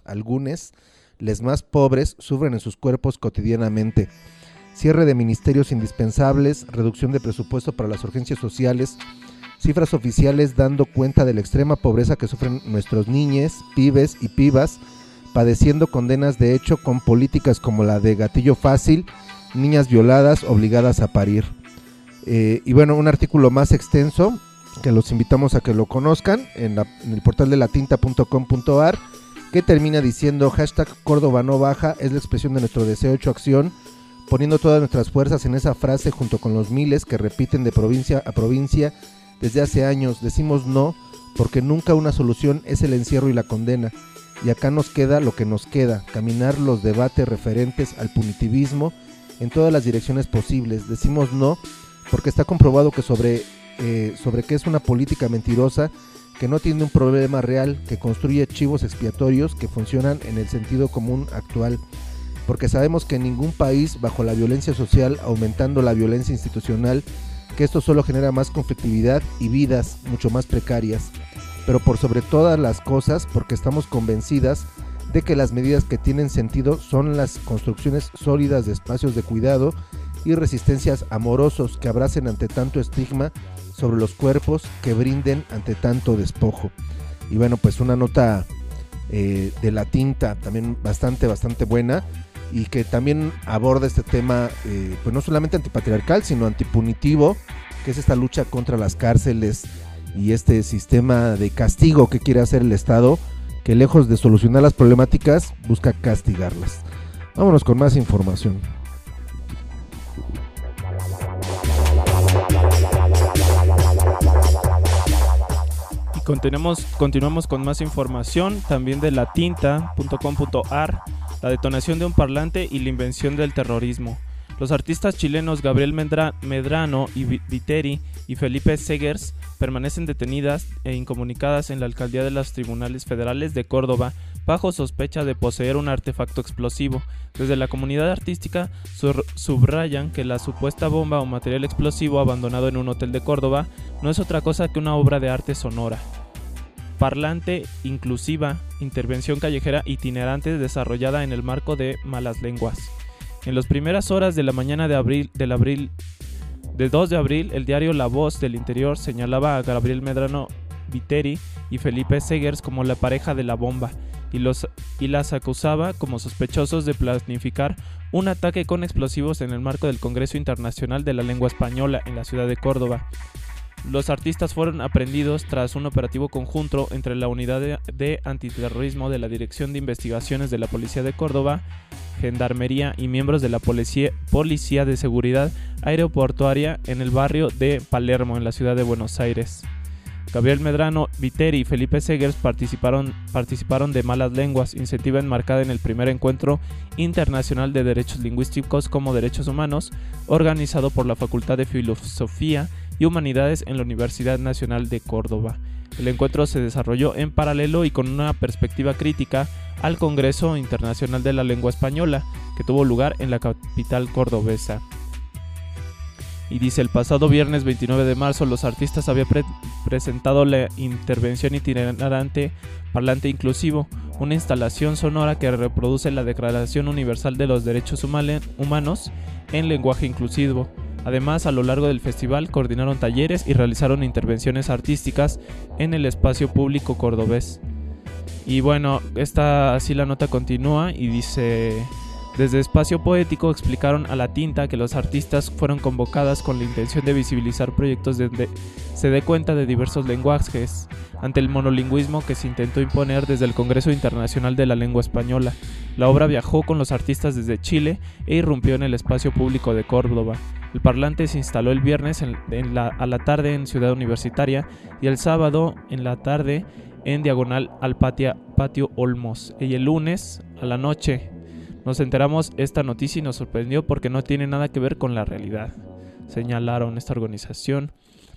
Speaker 5: les más pobres, sufren en sus cuerpos cotidianamente? Cierre de ministerios indispensables, reducción de presupuesto para las urgencias sociales, cifras oficiales dando cuenta de la extrema pobreza que sufren nuestros niñes, pibes y pibas, padeciendo condenas de hecho con políticas como la de gatillo fácil, niñas violadas obligadas a parir. Y bueno, un artículo más extenso que los invitamos a que lo conozcan en el portal de latinta.com.ar, que termina diciendo, hashtag Córdoba no baja es la expresión de nuestro deseo hecho acción, poniendo todas nuestras fuerzas en esa frase junto con los miles que repiten de provincia a provincia desde hace años. Decimos no porque nunca una solución es el encierro y la condena, y acá nos queda lo que nos queda, caminar los debates referentes al punitivismo en todas las direcciones posibles. Decimos no porque está comprobado que sobre que es una política mentirosa, que no tiene un problema real, que construye chivos expiatorios que funcionan en el sentido común actual, porque sabemos que en ningún país bajo la violencia social, aumentando la violencia institucional, que esto solo genera más conflictividad y vidas mucho más precarias, pero por sobre todas las cosas porque estamos convencidas de que las medidas que tienen sentido son las construcciones sólidas de espacios de cuidado y resistencias amorosos que abracen ante tanto estigma sobre los cuerpos, que brinden ante tanto despojo. Y bueno, pues una nota de La Tinta también bastante buena, y que también aborda este tema pues no solamente antipatriarcal sino antipunitivo, que es esta lucha contra las cárceles y este sistema de castigo que quiere hacer el Estado, que lejos de solucionar las problemáticas busca castigarlas. Vámonos con más información.
Speaker 6: Continuamos con más información también de latinta.com.ar, la detonación de un parlante y la invención del terrorismo. Los artistas chilenos Gabriel Medrano y Viteri y Felipe Segers permanecen detenidas e incomunicadas en la alcaldía de los tribunales federales de Córdoba bajo sospecha de poseer un artefacto explosivo. Desde la comunidad artística subrayan que la supuesta bomba o material explosivo abandonado en un hotel de Córdoba no es otra cosa que una obra de arte sonora, parlante, inclusiva, intervención callejera itinerante desarrollada en el marco de Malas Lenguas. En las primeras horas de la mañana de 2 de abril, el diario La Voz del Interior señalaba a Gabriel Medrano Viteri y Felipe Segers como la pareja de la bomba y las acusaba como sospechosos de planificar un ataque con explosivos en el marco del Congreso Internacional de la Lengua Española en la ciudad de Córdoba. Los artistas fueron aprehendidos tras un operativo conjunto entre la Unidad de Antiterrorismo de la Dirección de Investigaciones de la Policía de Córdoba, Gendarmería y miembros de la Policía de Seguridad Aeroportuaria en el barrio de Palermo, en la ciudad de Buenos Aires. Gabriel Medrano Viteri y Felipe Segers participaron de Malas Lenguas, iniciativa enmarcada en el primer encuentro internacional de derechos lingüísticos como derechos humanos, organizado por la Facultad de Filosofía y Humanidades en la Universidad Nacional de Córdoba. El encuentro se desarrolló en paralelo y con una perspectiva crítica al Congreso Internacional de la Lengua Española, que tuvo lugar en la capital cordobesa. Y dice, el pasado viernes 29 de marzo los artistas habían presentado la intervención itinerante Parlante Inclusivo, una instalación sonora que reproduce la Declaración Universal de los Derechos Humanos en lenguaje inclusivo. Además, a lo largo del festival coordinaron talleres y realizaron intervenciones artísticas en el espacio público cordobés. Y bueno, así la nota continúa y dice... Desde Espacio Poético explicaron a La Tinta que los artistas fueron convocadas con la intención de visibilizar proyectos donde se dé cuenta de diversos lenguajes ante el monolingüismo que se intentó imponer desde el Congreso Internacional de la Lengua Española. La obra viajó con los artistas desde Chile e irrumpió en el espacio público de Córdoba. El parlante se instaló el viernes a la tarde en Ciudad Universitaria y el sábado en la tarde en diagonal al Patio Olmos, y el lunes a la noche. Nos enteramos esta noticia y nos sorprendió porque no tiene nada que ver con la realidad, señalaron esta organización.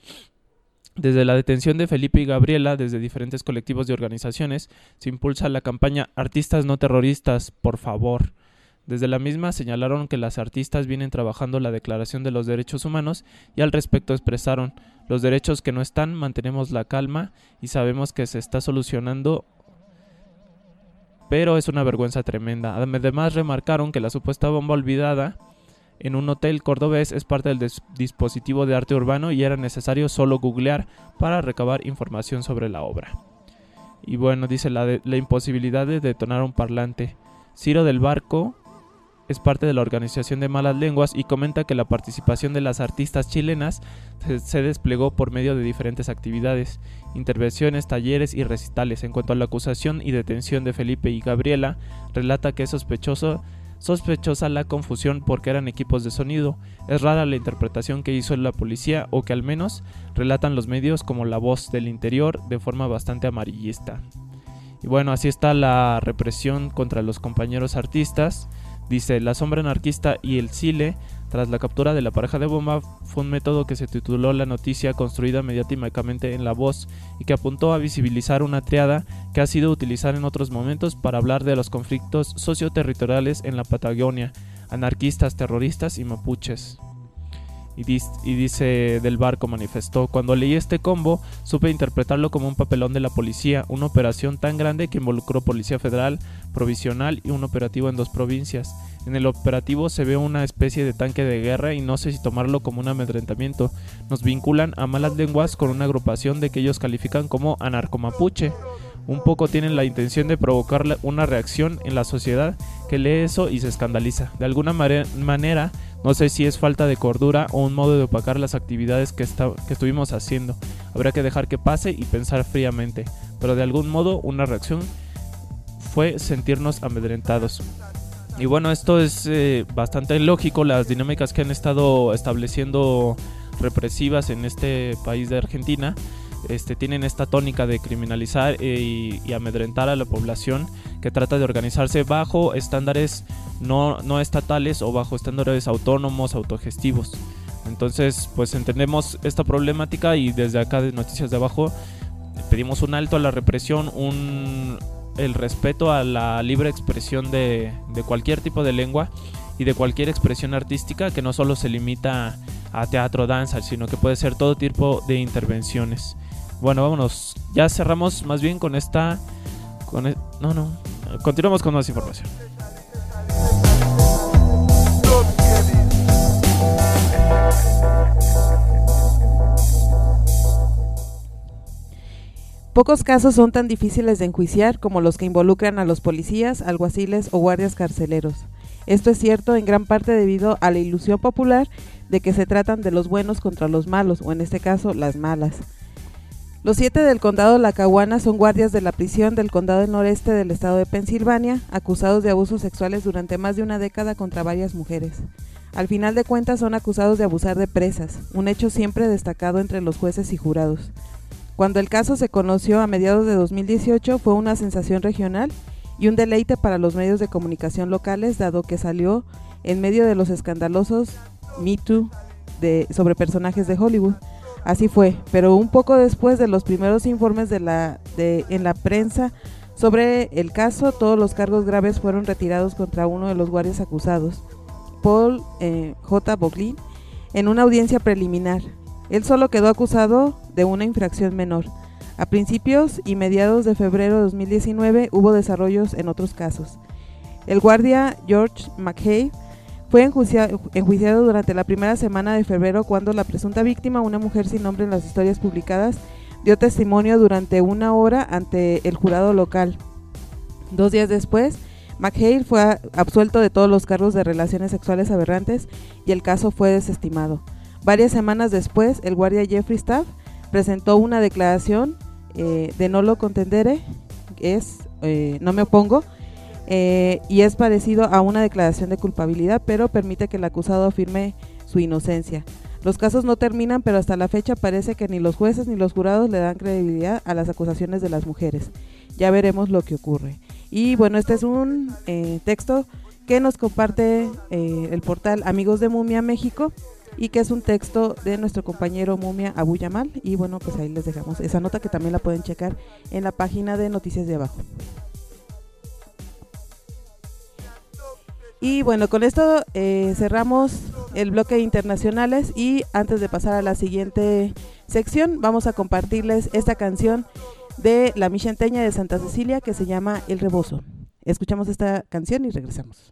Speaker 6: Desde la detención de Felipe y Gabriela, desde diferentes colectivos y organizaciones, se impulsa la campaña Artistas no terroristas, por favor. Desde la misma señalaron que las artistas vienen trabajando la Declaración de los Derechos Humanos y al respecto expresaron: los derechos que no están, mantenemos la calma y sabemos que se está solucionando, pero es una vergüenza tremenda. Además remarcaron que la supuesta bomba olvidada en un hotel cordobés es parte del dispositivo de arte urbano y era necesario solo googlear para recabar información sobre la obra. Y bueno, dice la imposibilidad de detonar un parlante. Ciro del Barco es parte de la organización de Malas Lenguas y comenta que la participación de las artistas chilenas se desplegó por medio de diferentes actividades, intervenciones, talleres y recitales. En cuanto a la acusación y detención de Felipe y Gabriela, relata que es sospechosa la confusión porque eran equipos de sonido. Es rara la interpretación que hizo la policía, o que al menos relatan los medios como La Voz del Interior, de forma bastante amarillista. Y bueno, así está la represión contra los compañeros artistas. Dice, la sombra anarquista y el Chile, tras la captura de la pareja de bomba, fue un método que se tituló La Noticia, construida mediáticamente en La Voz y que apuntó a visibilizar una triada que ha sido utilizada en otros momentos para hablar de los conflictos socioterritoriales en la Patagonia, anarquistas, terroristas y mapuches. Y dice Del Barco, manifestó: cuando leí este combo, supe interpretarlo como un papelón de la policía, una operación tan grande que involucró Policía Federal, Provisional y un operativo en 2 provincias. En el operativo se ve una especie de tanque de guerra y no sé si tomarlo como un amedrentamiento. Nos vinculan a malas lenguas con una agrupación de que ellos califican como anarcomapuche. Un poco tienen la intención de provocar una reacción en la sociedad que lee eso y se escandaliza. De alguna manera, no sé si es falta de cordura o un modo de opacar las actividades que estuvimos haciendo. Habrá que dejar que pase y pensar fríamente. Pero de algún modo, una reacción fue sentirnos amedrentados. Y bueno, esto es bastante lógico. Las dinámicas que han estado estableciendo represivas en este país de Argentina tienen esta tónica de criminalizar y amedrentar a la población que trata de organizarse bajo estándares no estatales o bajo estándares autónomos, autogestivos. Entonces, pues entendemos esta problemática y desde acá de Noticias de Abajo pedimos un alto a la represión, el respeto a la libre expresión de cualquier tipo de lengua y de cualquier expresión artística, que no solo se limita a teatro, danza, sino que puede ser todo tipo de intervenciones. Bueno, vámonos. Ya cerramos más bien con esta... Continuamos con más información.
Speaker 7: Pocos casos son tan difíciles de enjuiciar como los que involucran a los policías, alguaciles o guardias carceleros. Esto es cierto en gran parte debido a la ilusión popular de que se tratan de los buenos contra los malos, o en este caso, las malas. Los 7 del condado de Lackawanna son guardias de la prisión del condado del noreste del estado de Pensilvania, acusados de abusos sexuales durante más de una década contra varias mujeres. Al final de cuentas son acusados de abusar de presas, un hecho siempre destacado entre los jueces y jurados. Cuando el caso se conoció a mediados de 2018 fue una sensación regional y un deleite para los medios de comunicación locales, dado que salió en medio de los escandalosos Me Too sobre personajes de Hollywood. Así fue, pero un poco después de los primeros informes en la prensa sobre el caso, todos los cargos graves fueron retirados contra uno de los guardias acusados, Paul J. Boglin, en una audiencia preliminar. Él solo quedó acusado de una infracción menor. A principios y mediados de febrero de 2019 hubo desarrollos en otros casos. El guardia George McHale fue enjuiciado durante la primera semana de febrero cuando la presunta víctima, una mujer sin nombre en las historias publicadas, dio testimonio durante 1 hora ante el jurado local. 2 días después, McHale fue absuelto de todos los cargos de relaciones sexuales aberrantes y el caso fue desestimado. Varias semanas después, el guardia Jeffrey Staff presentó una declaración de nolo contendere, no me opongo, y es parecido a una declaración de culpabilidad, pero permite que el acusado afirme su inocencia. Los casos no terminan, pero hasta la fecha parece que ni los jueces ni los jurados le dan credibilidad a las acusaciones de las mujeres. Ya veremos lo que ocurre. Y bueno, este es un texto que nos comparte el portal Amigos de Mumia México, y que es un texto de nuestro compañero Mumia Abu Yamal. Y bueno, pues ahí les dejamos esa nota que también la pueden checar en la página de Noticias de Abajo. Y bueno, con esto cerramos el bloque de internacionales, y antes de pasar a la siguiente sección vamos a compartirles esta canción de la Michenteña de Santa Cecilia que se llama El Rebozo. Escuchamos esta canción y regresamos.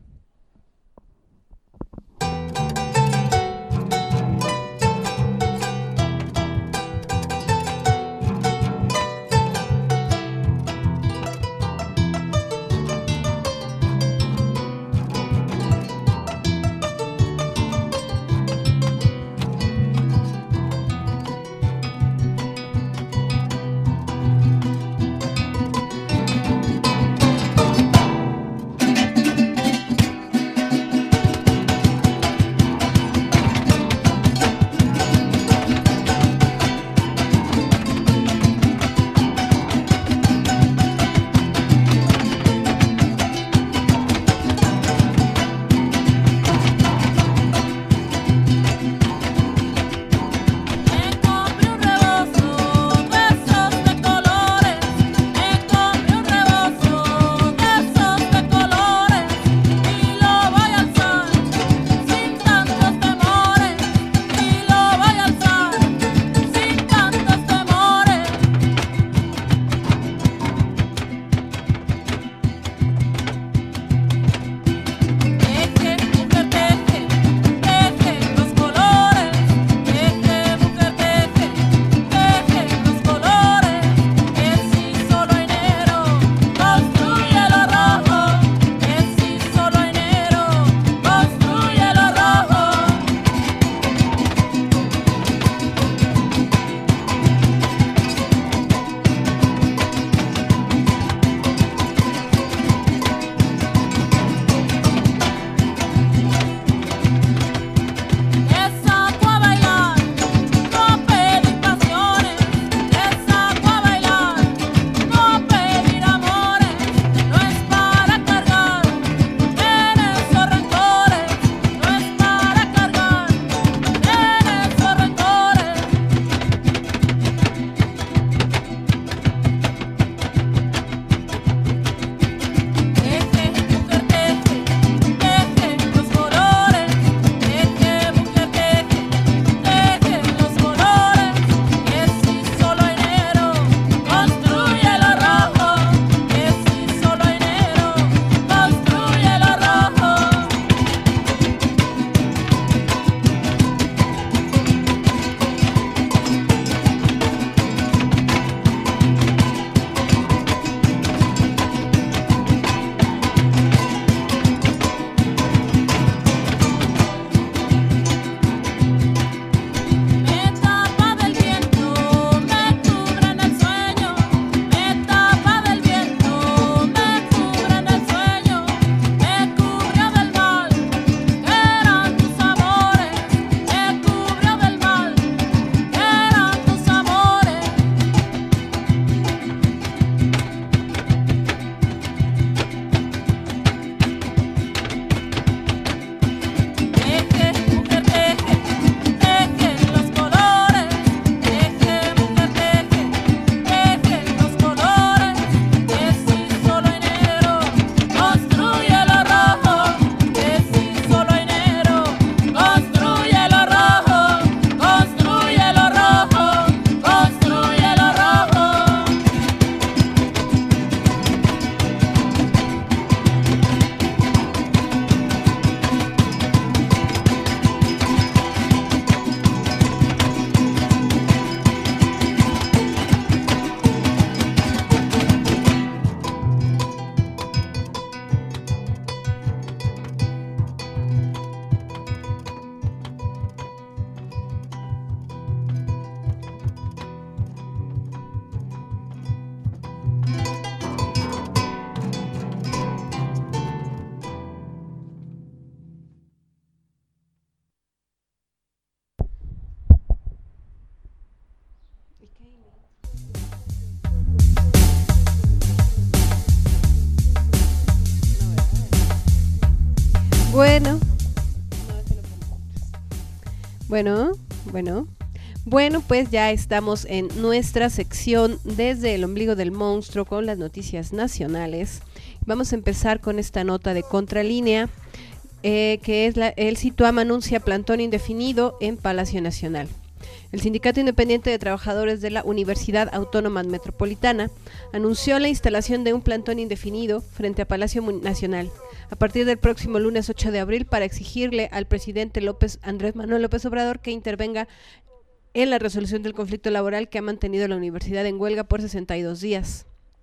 Speaker 4: Bueno, pues ya estamos en nuestra sección Desde el ombligo del monstruo con las noticias nacionales. Vamos a empezar con esta nota de Contralínea, que es el Situam anuncia plantón indefinido en Palacio Nacional. El Sindicato Independiente de Trabajadores de la Universidad Autónoma Metropolitana anunció la instalación de un plantón indefinido frente a Palacio Nacional a partir del próximo lunes 8 de abril para exigirle al presidente Andrés Manuel López Obrador que intervenga en la resolución del conflicto laboral que ha mantenido la universidad en huelga por 62 días.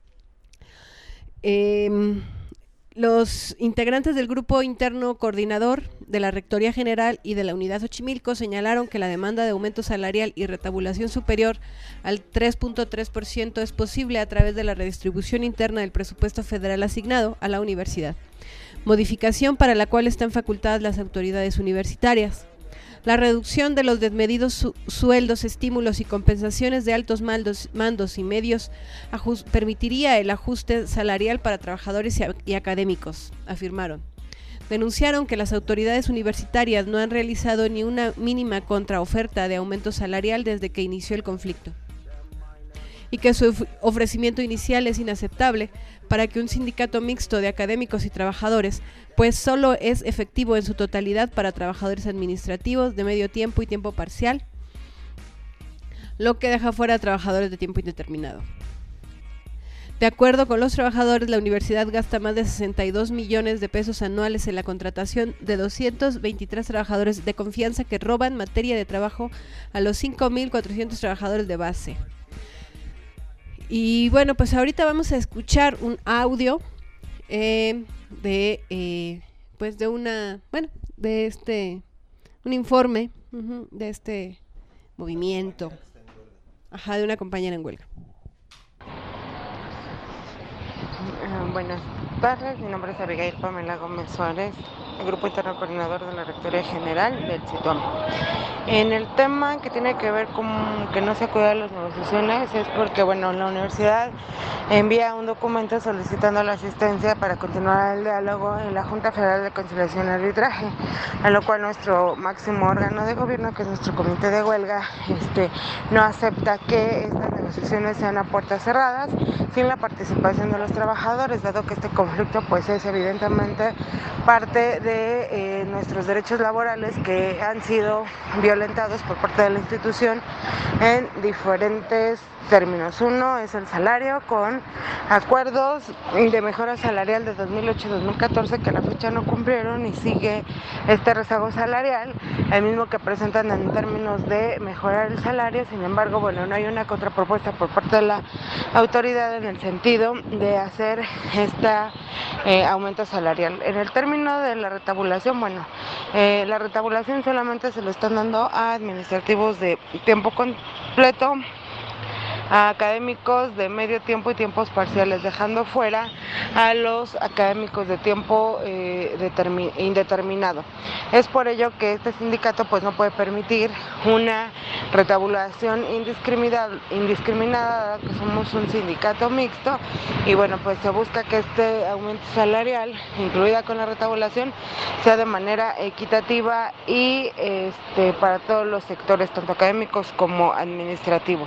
Speaker 4: Los integrantes del grupo interno coordinador de la Rectoría General y de la Unidad Xochimilco señalaron que la demanda de aumento salarial y retabulación superior al 3.3% es posible a través de la redistribución interna del presupuesto federal asignado a la universidad, modificación para la cual están facultadas las autoridades universitarias. La reducción de los desmedidos sueldos, estímulos y compensaciones de altos mandos y medios permitiría el ajuste salarial para trabajadores y académicos, afirmaron. Denunciaron que las autoridades universitarias no han realizado ni una mínima contraoferta de aumento salarial desde que inició el conflicto y que su ofrecimiento inicial es inaceptable para que un sindicato mixto de académicos y trabajadores, pues solo es efectivo en su totalidad para trabajadores administrativos de medio tiempo y tiempo parcial, lo que deja fuera a trabajadores de tiempo indeterminado. De acuerdo con los trabajadores, la universidad gasta más de 62 millones de pesos anuales en la contratación de 223 trabajadores de confianza que roban materia de trabajo a los 5.400 trabajadores de base. Y bueno, pues ahorita vamos a escuchar un audio un informe de este movimiento, de una compañera en huelga.
Speaker 15: Buenas tardes, mi nombre es Abigail Pamela Gómez Suárez, el grupo interno coordinador de la Rectoría General del Situam. En el tema que tiene que ver con que no se acude a las negociaciones es porque, la universidad envía un documento solicitando la asistencia para continuar el diálogo en la Junta Federal de Conciliación y Arbitraje, a lo cual nuestro máximo órgano de gobierno, que es nuestro comité de huelga, no acepta que estas negociaciones sean a puertas cerradas, sin la participación de los trabajadores, dado que este conflicto pues es evidentemente parte de nuestros derechos laborales que han sido violentados por parte de la institución en diferentes términos. Uno es el salario, con acuerdos de mejora salarial de 2008 y 2014 que a la fecha no cumplieron, y sigue este rezago salarial, el mismo que presentan en términos de mejorar el salario. Sin embargo, no hay una contrapropuesta por parte de la autoridad en el sentido de hacer este aumento salarial. En el término de la retabulación, la retabulación solamente se lo están dando a administrativos de tiempo completo, a académicos de medio tiempo y tiempos parciales, dejando fuera a los académicos de tiempo indeterminado. Es por ello que este sindicato pues no puede permitir una retabulación indiscriminada, que somos un sindicato mixto, y pues se busca que este aumento salarial, incluida con la retabulación, sea de manera equitativa y para todos los sectores, tanto académicos como administrativos.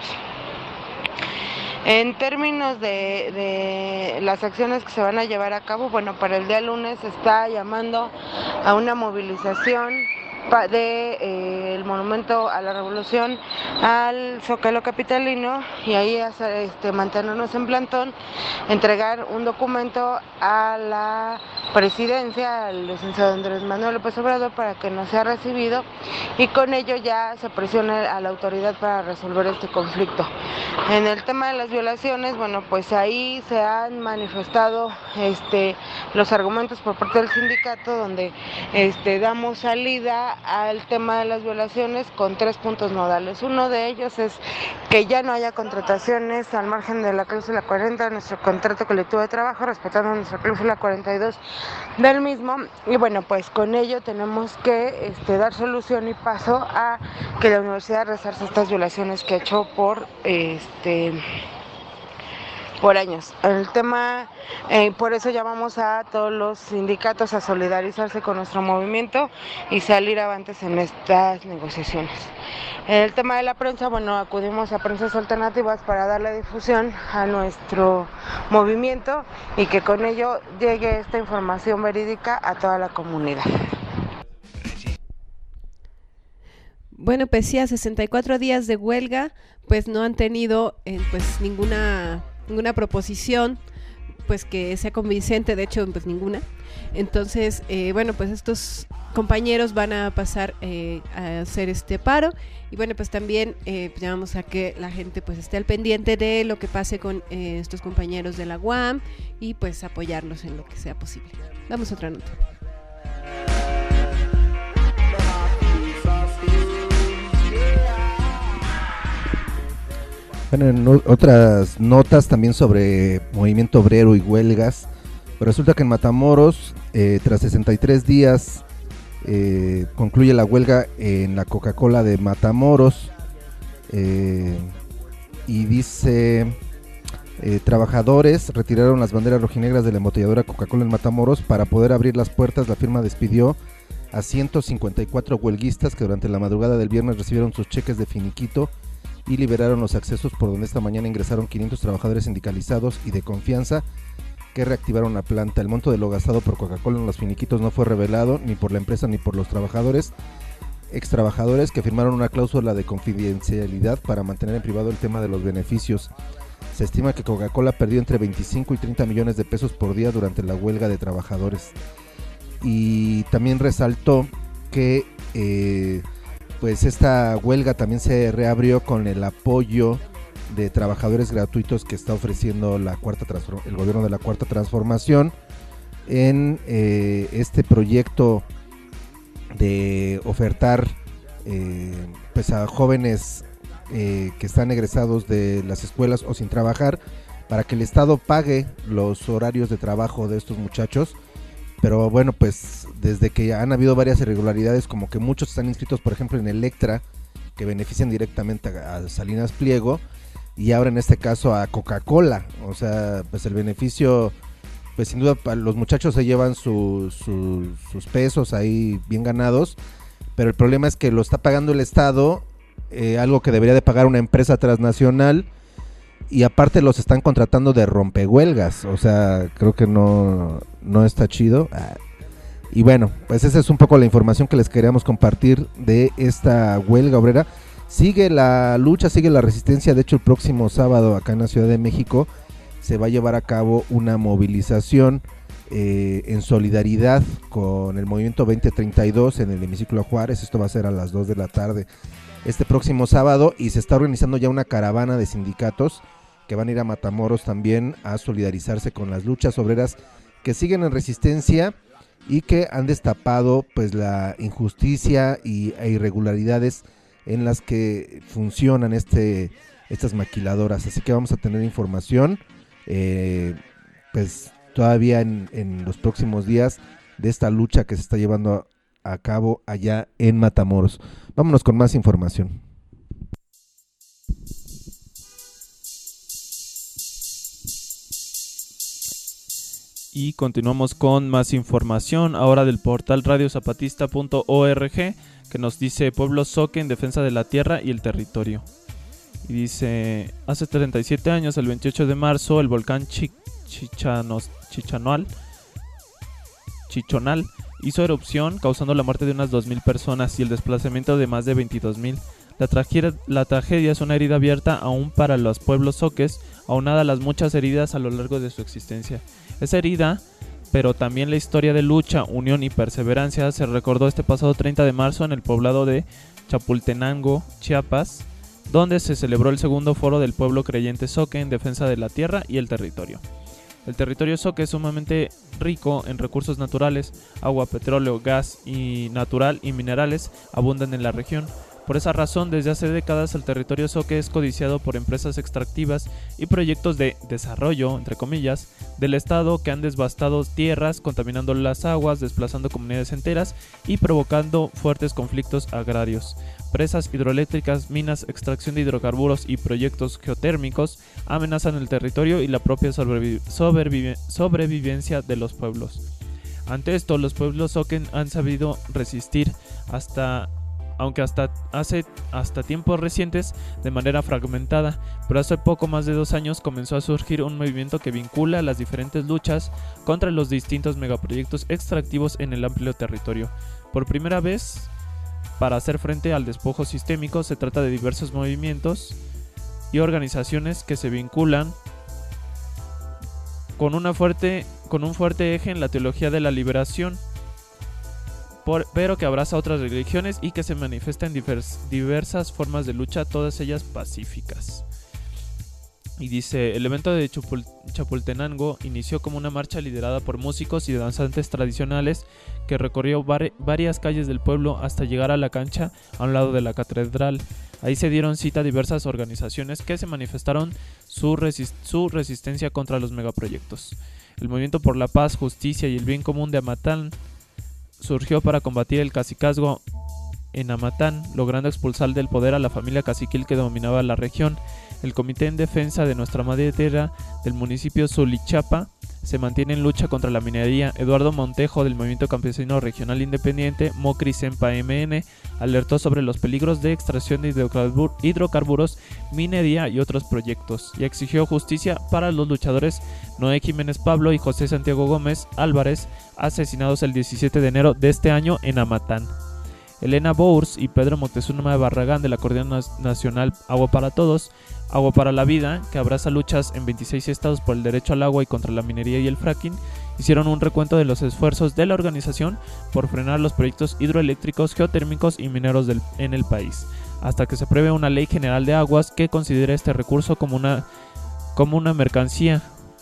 Speaker 15: En términos de las acciones que se van a llevar a cabo, para el día lunes se está llamando a una movilización del Monumento a la Revolución al Zócalo capitalino, y ahí mantenernos en plantón, entregar un documento a la presidencia, al licenciado Andrés Manuel López Obrador, para que no sea recibido, y con ello ya se presione a la autoridad para resolver este conflicto. En el tema de las violaciones, pues ahí se han manifestado los argumentos por parte del sindicato, donde damos salida al tema de las violaciones con 3 puntos nodales. Uno de ellos es que ya no haya contrataciones al margen de la cláusula 40 de nuestro contrato colectivo de trabajo, respetando nuestra cláusula 42 del mismo, y pues con ello tenemos que dar solución y paso a que la universidad resarza estas violaciones que ha hecho por por años. El tema, por eso llamamos a todos los sindicatos a solidarizarse con nuestro movimiento y salir avantes en estas negociaciones. El tema de la prensa, bueno, acudimos a Prensas Alternativas para darle difusión a nuestro movimiento y que con ello llegue esta información verídica a toda la comunidad.
Speaker 4: Bueno, pese a 64 días de huelga, pues no han tenido pues ninguna proposición pues que sea convincente, de hecho pues ninguna. Entonces, bueno, pues estos compañeros van a pasar a hacer este paro y bueno, pues también pues llamamos a que la gente pues esté al pendiente de lo que pase con estos compañeros de la UAM y pues apoyarlos en lo que sea posible. Damos otra nota.
Speaker 5: Bueno, en otras notas también sobre movimiento obrero y huelgas, pues resulta que en Matamoros, tras 63 días, concluye la huelga en la Coca-Cola de Matamoros, y dice, trabajadores retiraron las banderas rojinegras de la embotelladora Coca-Cola en Matamoros. Para poder abrir las puertas, la firma despidió a 154 huelguistas que durante la madrugada del viernes recibieron sus cheques de finiquito y liberaron los accesos por donde esta mañana ingresaron 500 trabajadores sindicalizados y de confianza que reactivaron la planta. El monto de lo gastado por Coca-Cola en los finiquitos no fue revelado ni por la empresa ni por los trabajadores, ex trabajadores que firmaron una cláusula de confidencialidad para mantener en privado el tema de los beneficios. Se estima que Coca-Cola perdió entre 25 y 30 millones de pesos por día durante la huelga de trabajadores. Y también resaltó que pues esta huelga también se reabrió con el apoyo de trabajadores gratuitos que está ofreciendo el gobierno de la Cuarta Transformación en este proyecto de ofertar pues a jóvenes que están egresados de las escuelas o sin trabajar para que el Estado pague los horarios de trabajo de estos muchachos. Pero bueno, pues desde que han habido varias irregularidades, como que muchos están inscritos, por ejemplo, en Electra, que benefician directamente a Salinas Pliego, y ahora en este caso a Coca-Cola. O sea, pues el beneficio, pues sin duda los muchachos se llevan sus pesos ahí bien ganados, pero el problema es que lo está pagando el Estado, algo que debería de pagar una empresa transnacional, y aparte los están contratando de rompehuelgas. O sea, creo que no está chido. Y bueno, pues esa es un poco la información que les queríamos compartir de esta huelga obrera. Sigue la lucha, sigue la resistencia. De hecho, el próximo sábado acá en la Ciudad de México se va a llevar a cabo una movilización en solidaridad con el Movimiento 2032 en el Hemiciclo Juárez. Esto va a ser a las 2 de la tarde este próximo sábado, y se está organizando ya una caravana de sindicatos que van a ir a Matamoros también a solidarizarse con las luchas obreras que siguen en resistencia y que han destapado pues la injusticia e irregularidades en las que funcionan estas maquiladoras. Así que vamos a tener información pues todavía en los próximos días de esta lucha que se está llevando a cabo allá en Matamoros. Vámonos con más información.
Speaker 6: Y continuamos con más información ahora del portal radiozapatista.org, que nos dice Pueblo Zoque en defensa de la tierra y el territorio. Y dice, hace 37 años, el 28 de marzo, el volcán Chichonal hizo erupción, causando la muerte de unas 2.000 personas y el desplazamiento de más de 22.000. La tragedia es una herida abierta aún para los pueblos zoques, aunada a las muchas heridas a lo largo de su existencia. Esa herida, pero también la historia de lucha, unión y perseverancia, se recordó este pasado 30 de marzo en el poblado de Chapultenango, Chiapas, donde se celebró el segundo foro del pueblo creyente zoque en defensa de la tierra y el territorio. El territorio zoque es sumamente rico en recursos naturales, agua, petróleo, gas y natural y minerales abundan en la región. Por esa razón, desde hace décadas el territorio Zoque es codiciado por empresas extractivas y proyectos de desarrollo, entre comillas, del Estado que han devastado tierras, contaminando las aguas, desplazando comunidades enteras y provocando fuertes conflictos agrarios. Presas hidroeléctricas, minas, extracción de hidrocarburos y proyectos geotérmicos amenazan el territorio y la propia sobrevivencia de los pueblos. Ante esto, los pueblos Zoque han sabido resistir aunque hasta tiempos recientes de manera fragmentada, pero hace poco más de 2 años comenzó a surgir un movimiento que vincula las diferentes luchas contra los distintos megaproyectos extractivos en el amplio territorio. Por primera vez, para hacer frente al despojo sistémico, se trata de diversos movimientos y organizaciones que se vinculan con un fuerte eje en la teología de la liberación, pero que abraza otras religiones y que se manifiesta en diversas formas de lucha, todas ellas pacíficas. Y dice, el evento de Chapultenango inició como una marcha liderada por músicos y danzantes tradicionales que recorrió varias calles del pueblo hasta llegar a la cancha a un lado de la catedral. Ahí se dieron cita diversas organizaciones que se manifestaron su resistencia contra los megaproyectos. El Movimiento por la Paz, Justicia y el Bien Común de Amatán surgió para combatir el cacicazgo en Amatán, logrando expulsar del poder a la familia caciquil que dominaba la región. El Comité en Defensa de Nuestra Madre Tierra del municipio Sulichapa se mantiene en lucha contra la minería. Eduardo Montejo, del Movimiento Campesino Regional Independiente, Mocri Sempa MN, alertó sobre los peligros de extracción de hidrocarburos, minería y otros proyectos, y exigió justicia para los luchadores Noé Jiménez Pablo y José Santiago Gómez Álvarez, asesinados el 17 de enero de este año en Amatán. Elena Bours y Pedro Moctezuma Barragán, de la Coordinación Nacional Agua para Todos, Agua para la Vida, que abraza luchas en 26 estados por el derecho al agua y contra la minería y el fracking, hicieron un recuento de los esfuerzos de la organización por frenar los proyectos hidroeléctricos, geotérmicos y mineros en el país, hasta que se apruebe una ley general de aguas que considere este recurso como una mercancía,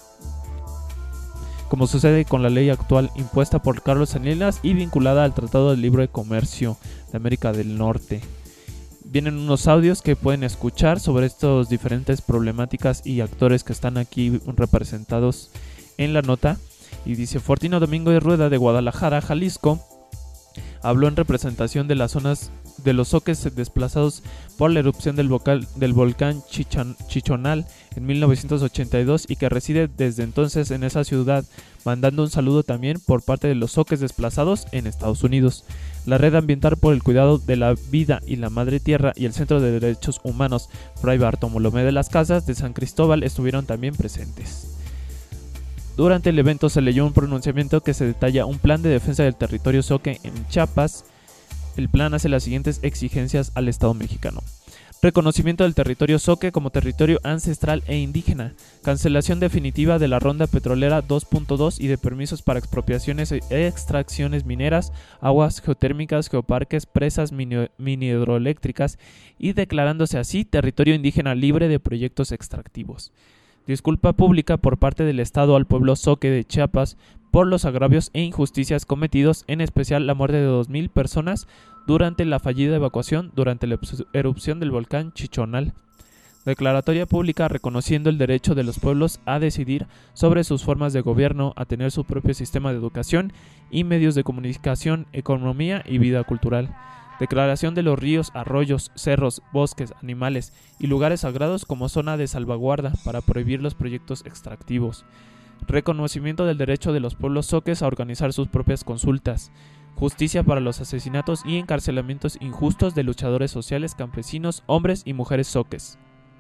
Speaker 6: como sucede con la ley actual impuesta por Carlos Salinas y vinculada al Tratado de Libre Comercio de América del Norte. Vienen unos audios que pueden escuchar sobre estas diferentes problemáticas y actores que están aquí representados en la nota. Y dice, Fortino Domingo de Rueda, de Guadalajara, Jalisco, habló en representación de las zonas de los zoques desplazados por la erupción del volcán Chichonal en 1982 y que reside desde entonces en esa ciudad, mandando un saludo también por parte de los zoques desplazados en Estados Unidos. La Red Ambiental por el Cuidado de la Vida y la Madre Tierra y el Centro de Derechos Humanos Fray Bartolomé de las Casas de San Cristóbal estuvieron también presentes. Durante el evento se leyó un pronunciamiento que se detalla un plan de defensa del territorio Zoque en Chiapas. El plan hace las siguientes exigencias al Estado mexicano: reconocimiento del territorio Zoque como territorio ancestral e indígena, cancelación definitiva de la ronda petrolera 2.2 y de permisos para expropiaciones e extracciones mineras, aguas geotérmicas, geoparques, presas mini hidroeléctricas y declarándose así territorio indígena libre de proyectos extractivos. Disculpa pública por parte del Estado al pueblo Zoque de Chiapas por los agravios e injusticias cometidos, en especial la muerte de 2,000 personas durante la fallida evacuación durante la erupción del volcán Chichonal. Declaratoria pública reconociendo el derecho de los pueblos a decidir sobre sus formas de gobierno, a tener su propio sistema de educación y medios de comunicación, economía y vida cultural. Declaración de los ríos, arroyos, cerros, bosques, animales y lugares sagrados como zona de salvaguarda para prohibir los proyectos extractivos. Reconocimiento del derecho de los pueblos zoques a organizar sus propias consultas. Justicia para los asesinatos y encarcelamientos injustos de luchadores sociales, campesinos, hombres y mujeres zoques.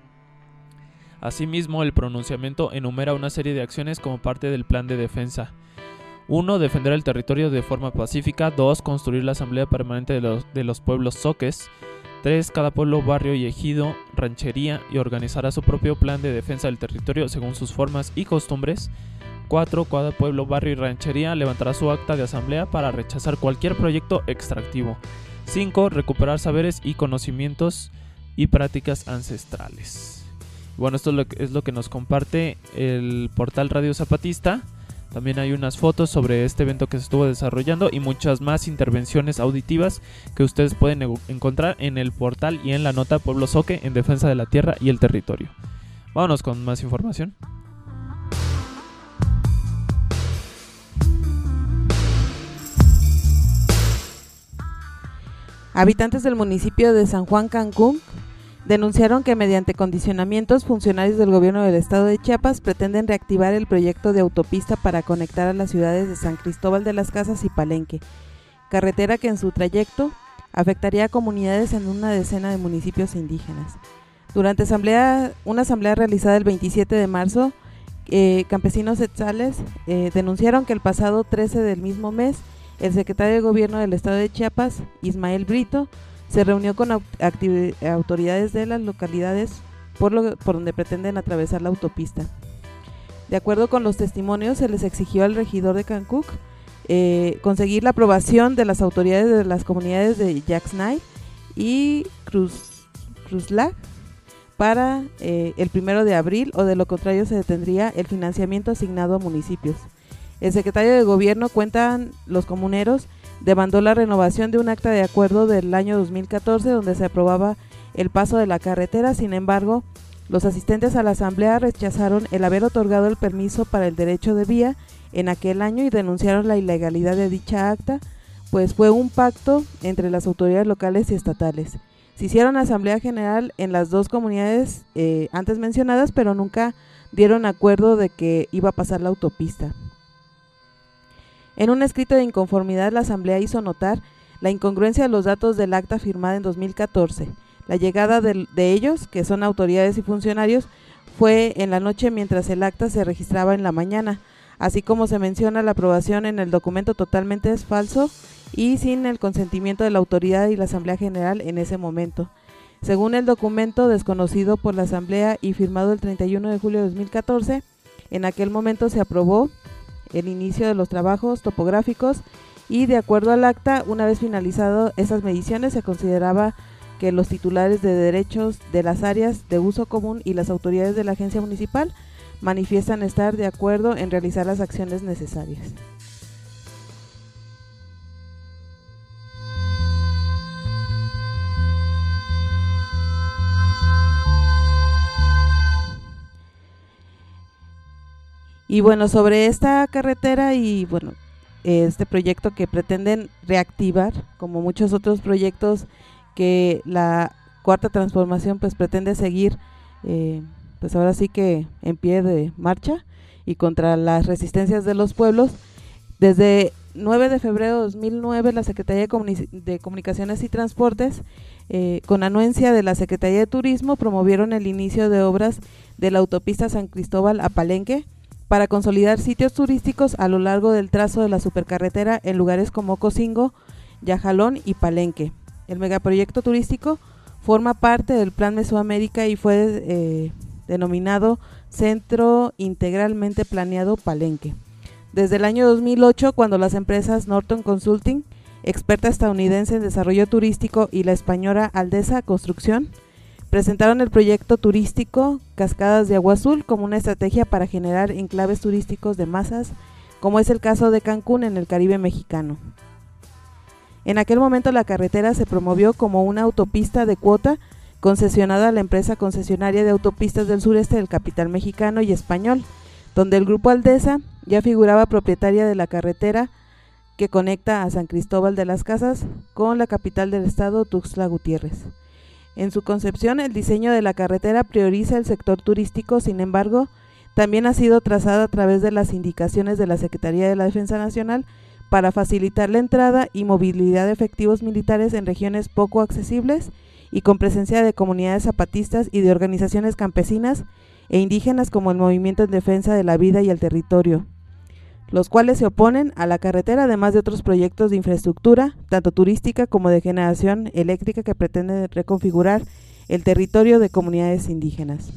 Speaker 6: Asimismo, el pronunciamiento enumera una serie de acciones como parte del plan de defensa. 1. Defender el territorio de forma pacífica. 2. Construir la asamblea permanente de los pueblos zoques. 3. Cada pueblo, barrio y ejido, ranchería y organizará su propio plan de defensa del territorio según sus formas y costumbres. 4. Cada pueblo, barrio y ranchería levantará su acta de asamblea para rechazar cualquier proyecto extractivo. 5. Recuperar saberes y conocimientos y prácticas ancestrales. Bueno, esto es lo que nos comparte el portal Radio Zapatista También hay unas fotos sobre este evento que se estuvo desarrollando y muchas más intervenciones auditivas que ustedes pueden encontrar en el portal y en la nota Pueblo Zoque en defensa de la tierra y el territorio. Vámonos con más información.
Speaker 7: Habitantes del municipio de San Juan Cancún denunciaron que mediante condicionamientos, funcionarios del gobierno del estado de Chiapas pretenden reactivar el proyecto de autopista para conectar a las ciudades de San Cristóbal de las Casas y Palenque, carretera que en su trayecto afectaría a comunidades en una decena de municipios indígenas. Durante una asamblea realizada el 27 de marzo, campesinos etzales denunciaron que el pasado 13 del mismo mes, el secretario de Gobierno del estado de Chiapas, Ismael Brito, se reunió con autoridades de las localidades por donde pretenden atravesar la autopista. De acuerdo con los testimonios, se les exigió al regidor de Cancún conseguir la aprobación de las autoridades de las comunidades de Yaxnay y Cruzlag para el 1 de abril, o de lo contrario se detendría el financiamiento asignado a municipios. El secretario de Gobierno, cuentan los comuneros, demandó la renovación de un acta de acuerdo del año 2014 donde se aprobaba el paso de la carretera. Sin embargo, los asistentes a la asamblea rechazaron el haber otorgado el permiso para el derecho de vía en aquel año y denunciaron la ilegalidad de dicha acta, pues fue un pacto entre las autoridades locales y estatales. Se hicieron asamblea general en las dos comunidades antes mencionadas, pero nunca dieron acuerdo de que iba a pasar la autopista. En un escrito de inconformidad, la asamblea hizo notar la incongruencia de los datos del acta firmada en 2014. La llegada de ellos, que son autoridades y funcionarios, fue en la noche mientras el acta se registraba en la mañana, así como se menciona la aprobación en el documento totalmente es falso y sin el consentimiento de la autoridad y la asamblea general en ese momento. Según el documento desconocido por la asamblea y firmado el 31 de julio de 2014, en aquel momento se aprobó el inicio de los trabajos topográficos y, de acuerdo al acta, una vez finalizado esas mediciones, se consideraba que los titulares de derechos de las áreas de uso común y las autoridades de la agencia municipal manifiestan estar de acuerdo en realizar las acciones necesarias. Y bueno, sobre esta carretera y bueno, este proyecto que pretenden reactivar, como muchos otros proyectos que la Cuarta Transformación pues pretende seguir, pues ahora sí que en pie de marcha y contra las resistencias de los pueblos. Desde 9 de febrero de 2009, la Secretaría de Comunicaciones y Transportes, con anuencia de la Secretaría de Turismo, promovieron el inicio de obras de la autopista San Cristóbal a Palenque, para consolidar sitios turísticos a lo largo del trazo de la supercarretera en lugares como Ocosingo, Yajalón y Palenque. El megaproyecto turístico forma parte del Plan Mesoamérica y fue denominado Centro Integralmente Planeado Palenque. Desde el año 2008, cuando las empresas Norton Consulting, experta estadounidense en desarrollo turístico, y la española Aldesa Construcción, presentaron el proyecto turístico Cascadas de Agua Azul como una estrategia para generar enclaves turísticos de masas, como es el caso de Cancún en el Caribe mexicano. En aquel momento la carretera se promovió como una autopista de cuota concesionada a la empresa concesionaria de autopistas del sureste del capital mexicano y español, donde el grupo Aldesa ya figuraba propietaria de la carretera que conecta a San Cristóbal de las Casas con la capital del estado, Tuxtla Gutiérrez. En su concepción, el diseño de la carretera prioriza el sector turístico. Sin embargo, también ha sido trazada a través de las indicaciones de la Secretaría de la Defensa Nacional para facilitar la entrada y movilidad de efectivos militares en regiones poco accesibles y con presencia de comunidades zapatistas y de organizaciones campesinas e indígenas como el Movimiento en Defensa de la Vida y el Territorio, los cuales se oponen a la carretera, además de otros proyectos de infraestructura, tanto turística como de generación eléctrica, que pretenden reconfigurar el territorio de comunidades indígenas.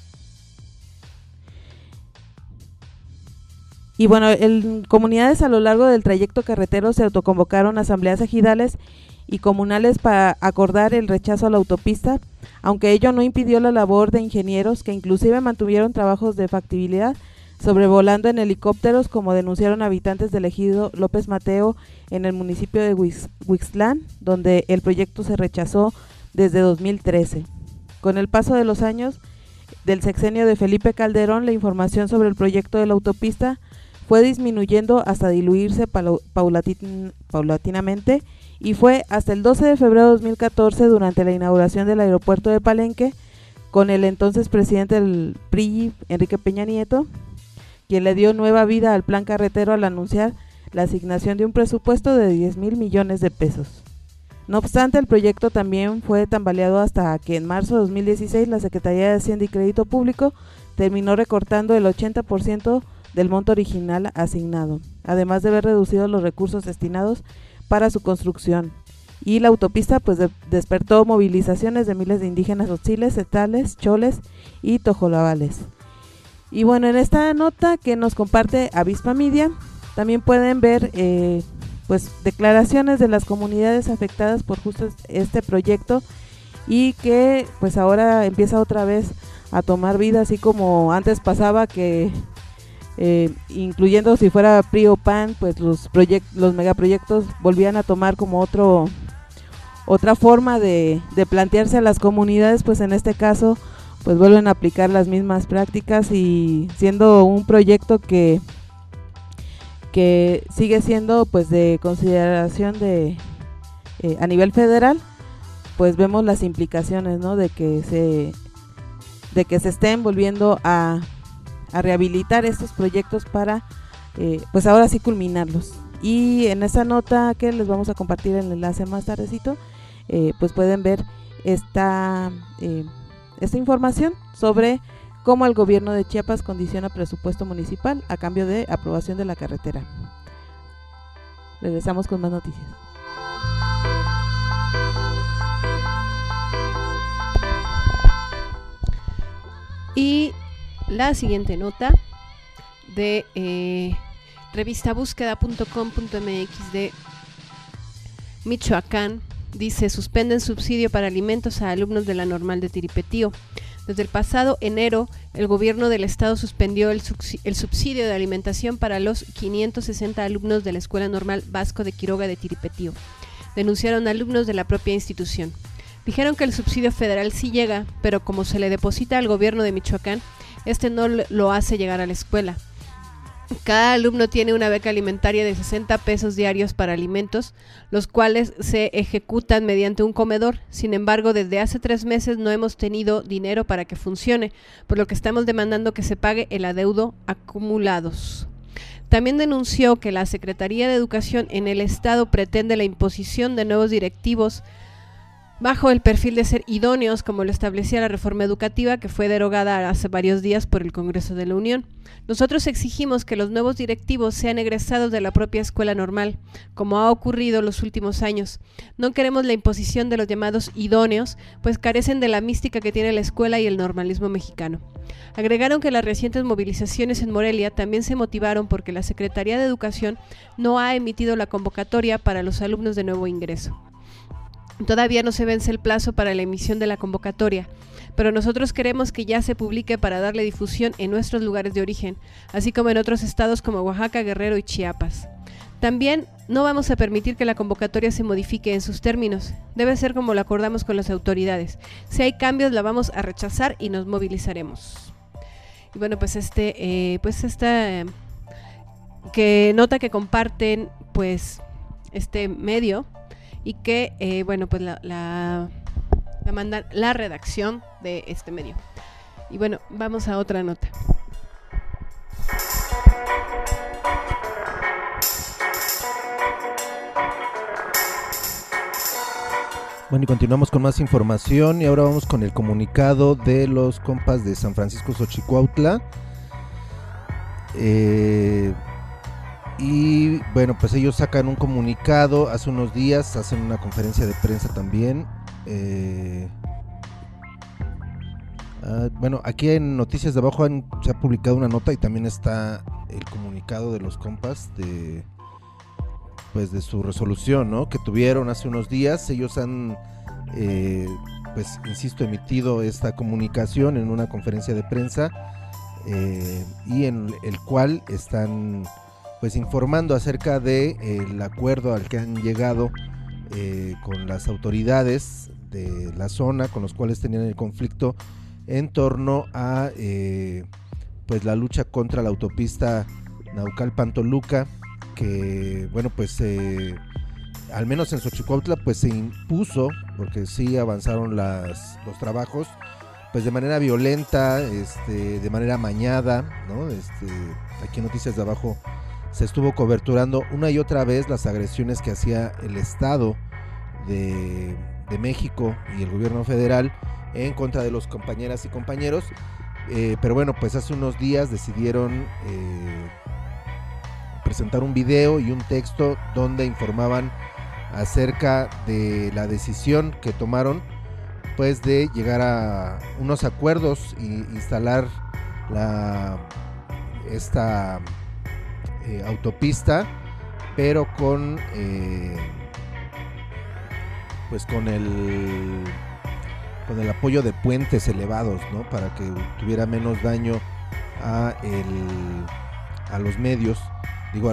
Speaker 7: Y bueno, en comunidades a lo largo del trayecto carretero se autoconvocaron asambleas ejidales y comunales para acordar el rechazo a la autopista, aunque ello no impidió la labor de ingenieros que inclusive mantuvieron trabajos de factibilidad sobrevolando en helicópteros, como denunciaron habitantes del ejido López Mateo en el municipio de Huixtlán, donde el proyecto se rechazó desde 2013. Con el paso de los años del sexenio de Felipe Calderón, la información sobre el proyecto de la autopista fue disminuyendo hasta diluirse paulatinamente, y fue hasta el 12 de febrero de 2014, durante la inauguración del aeropuerto de Palenque, con el entonces presidente del PRI, Enrique Peña Nieto, quien le dio nueva vida al plan carretero al anunciar la asignación de un presupuesto de 10,000 millones de pesos. No obstante, el proyecto también fue tambaleado hasta que en marzo de 2016 la Secretaría de Hacienda y Crédito Público terminó recortando el 80% del monto original asignado, además de haber reducido los recursos destinados para su construcción. Y la autopista pues despertó movilizaciones de miles de indígenas hostiles, setales, choles y tojolabales. Y bueno, en esta nota que nos comparte Avispa Media, también pueden ver pues declaraciones de las comunidades afectadas por justo este proyecto, y que pues ahora empieza otra vez a tomar vida, así como antes pasaba que incluyendo si fuera PRI o PAN, pues los megaproyectos volvían a tomar como otra forma de plantearse a las comunidades. Pues en este caso pues vuelven a aplicar las mismas prácticas, y siendo un proyecto que sigue siendo pues de consideración a nivel federal, pues vemos las implicaciones, ¿no? de que se estén volviendo a rehabilitar estos proyectos para pues ahora sí culminarlos. Y en esa nota que les vamos a compartir el enlace más tardecito, pues pueden ver esta información sobre cómo el gobierno de Chiapas condiciona presupuesto municipal a cambio de aprobación de la carretera. Regresamos con más noticias.
Speaker 4: Y la siguiente nota de revistabúsqueda.com.mx de Michoacán dice: suspenden subsidio para alimentos a alumnos de la Normal de Tiripetío. Desde el pasado enero, el gobierno del estado suspendió el subsidio de alimentación para los 560 alumnos de la Escuela Normal Vasco de Quiroga de Tiripetío, denunciaron alumnos de la propia institución. Dijeron que el subsidio federal sí llega, pero como se le deposita al gobierno de Michoacán, este no lo hace llegar a la escuela. Cada alumno tiene una beca alimentaria de 60 pesos diarios para alimentos, los cuales se ejecutan mediante un comedor. Sin embargo, desde hace 3 meses no hemos tenido dinero para que funcione, por lo que estamos demandando que se pague el adeudo acumulados. También denunció que la Secretaría de Educación en el estado pretende la imposición de nuevos directivos bajo el perfil de ser idóneos, como lo establecía la reforma educativa que fue derogada hace varios días por el Congreso de la Unión. Nosotros exigimos que los nuevos directivos sean egresados de la propia escuela normal, como ha ocurrido los últimos años. No queremos la imposición de los llamados idóneos, pues carecen de la mística que tiene la escuela y el normalismo mexicano. Agregaron que las recientes movilizaciones en Morelia también se motivaron porque la Secretaría de Educación no ha emitido la convocatoria para los alumnos de nuevo ingreso. Todavía no se vence el plazo para la emisión de la convocatoria, pero nosotros queremos que ya se publique para darle difusión en nuestros lugares de origen, así como en otros estados como Oaxaca, Guerrero y Chiapas. También no vamos a permitir que la convocatoria se modifique en sus términos. Debe ser como lo acordamos con las autoridades. Si hay cambios, la vamos a rechazar y nos movilizaremos. Y bueno, pues esta nota que comparten pues este medio, y que bueno, pues la mandan la redacción de este medio. Y bueno, vamos a otra nota.
Speaker 5: Bueno, y continuamos con más información, y ahora vamos con el comunicado de los compas de San Francisco Xochicuautla. Y bueno, pues ellos sacan un comunicado hace unos días, hacen una conferencia de prensa también. Bueno, aquí en Noticias de Abajo se ha publicado una nota y también está el comunicado de los compas de su resolución, ¿no?, que tuvieron hace unos días. Ellos han, pues insisto, emitido esta comunicación en una conferencia de prensa y en el cual están pues informando acerca de el acuerdo al que han llegado con las autoridades de la zona, con los cuales tenían el conflicto en torno a pues la lucha contra la autopista Naucalpan-Toluca, que bueno, pues al menos en Xochicuautla pues se impuso, porque sí avanzaron los trabajos pues de manera violenta, de manera amañada, ¿no? Aquí en Noticias de Abajo se estuvo coberturando una y otra vez las agresiones que hacía el Estado de México y el gobierno federal en contra de los compañeras y compañeros, pero bueno, pues hace unos días decidieron presentar un video y un texto donde informaban acerca de la decisión que tomaron pues de llegar a unos acuerdos y instalar esta autopista, pero con pues con el apoyo de puentes elevados, ¿no? Para que tuviera menos daño a los medios, digo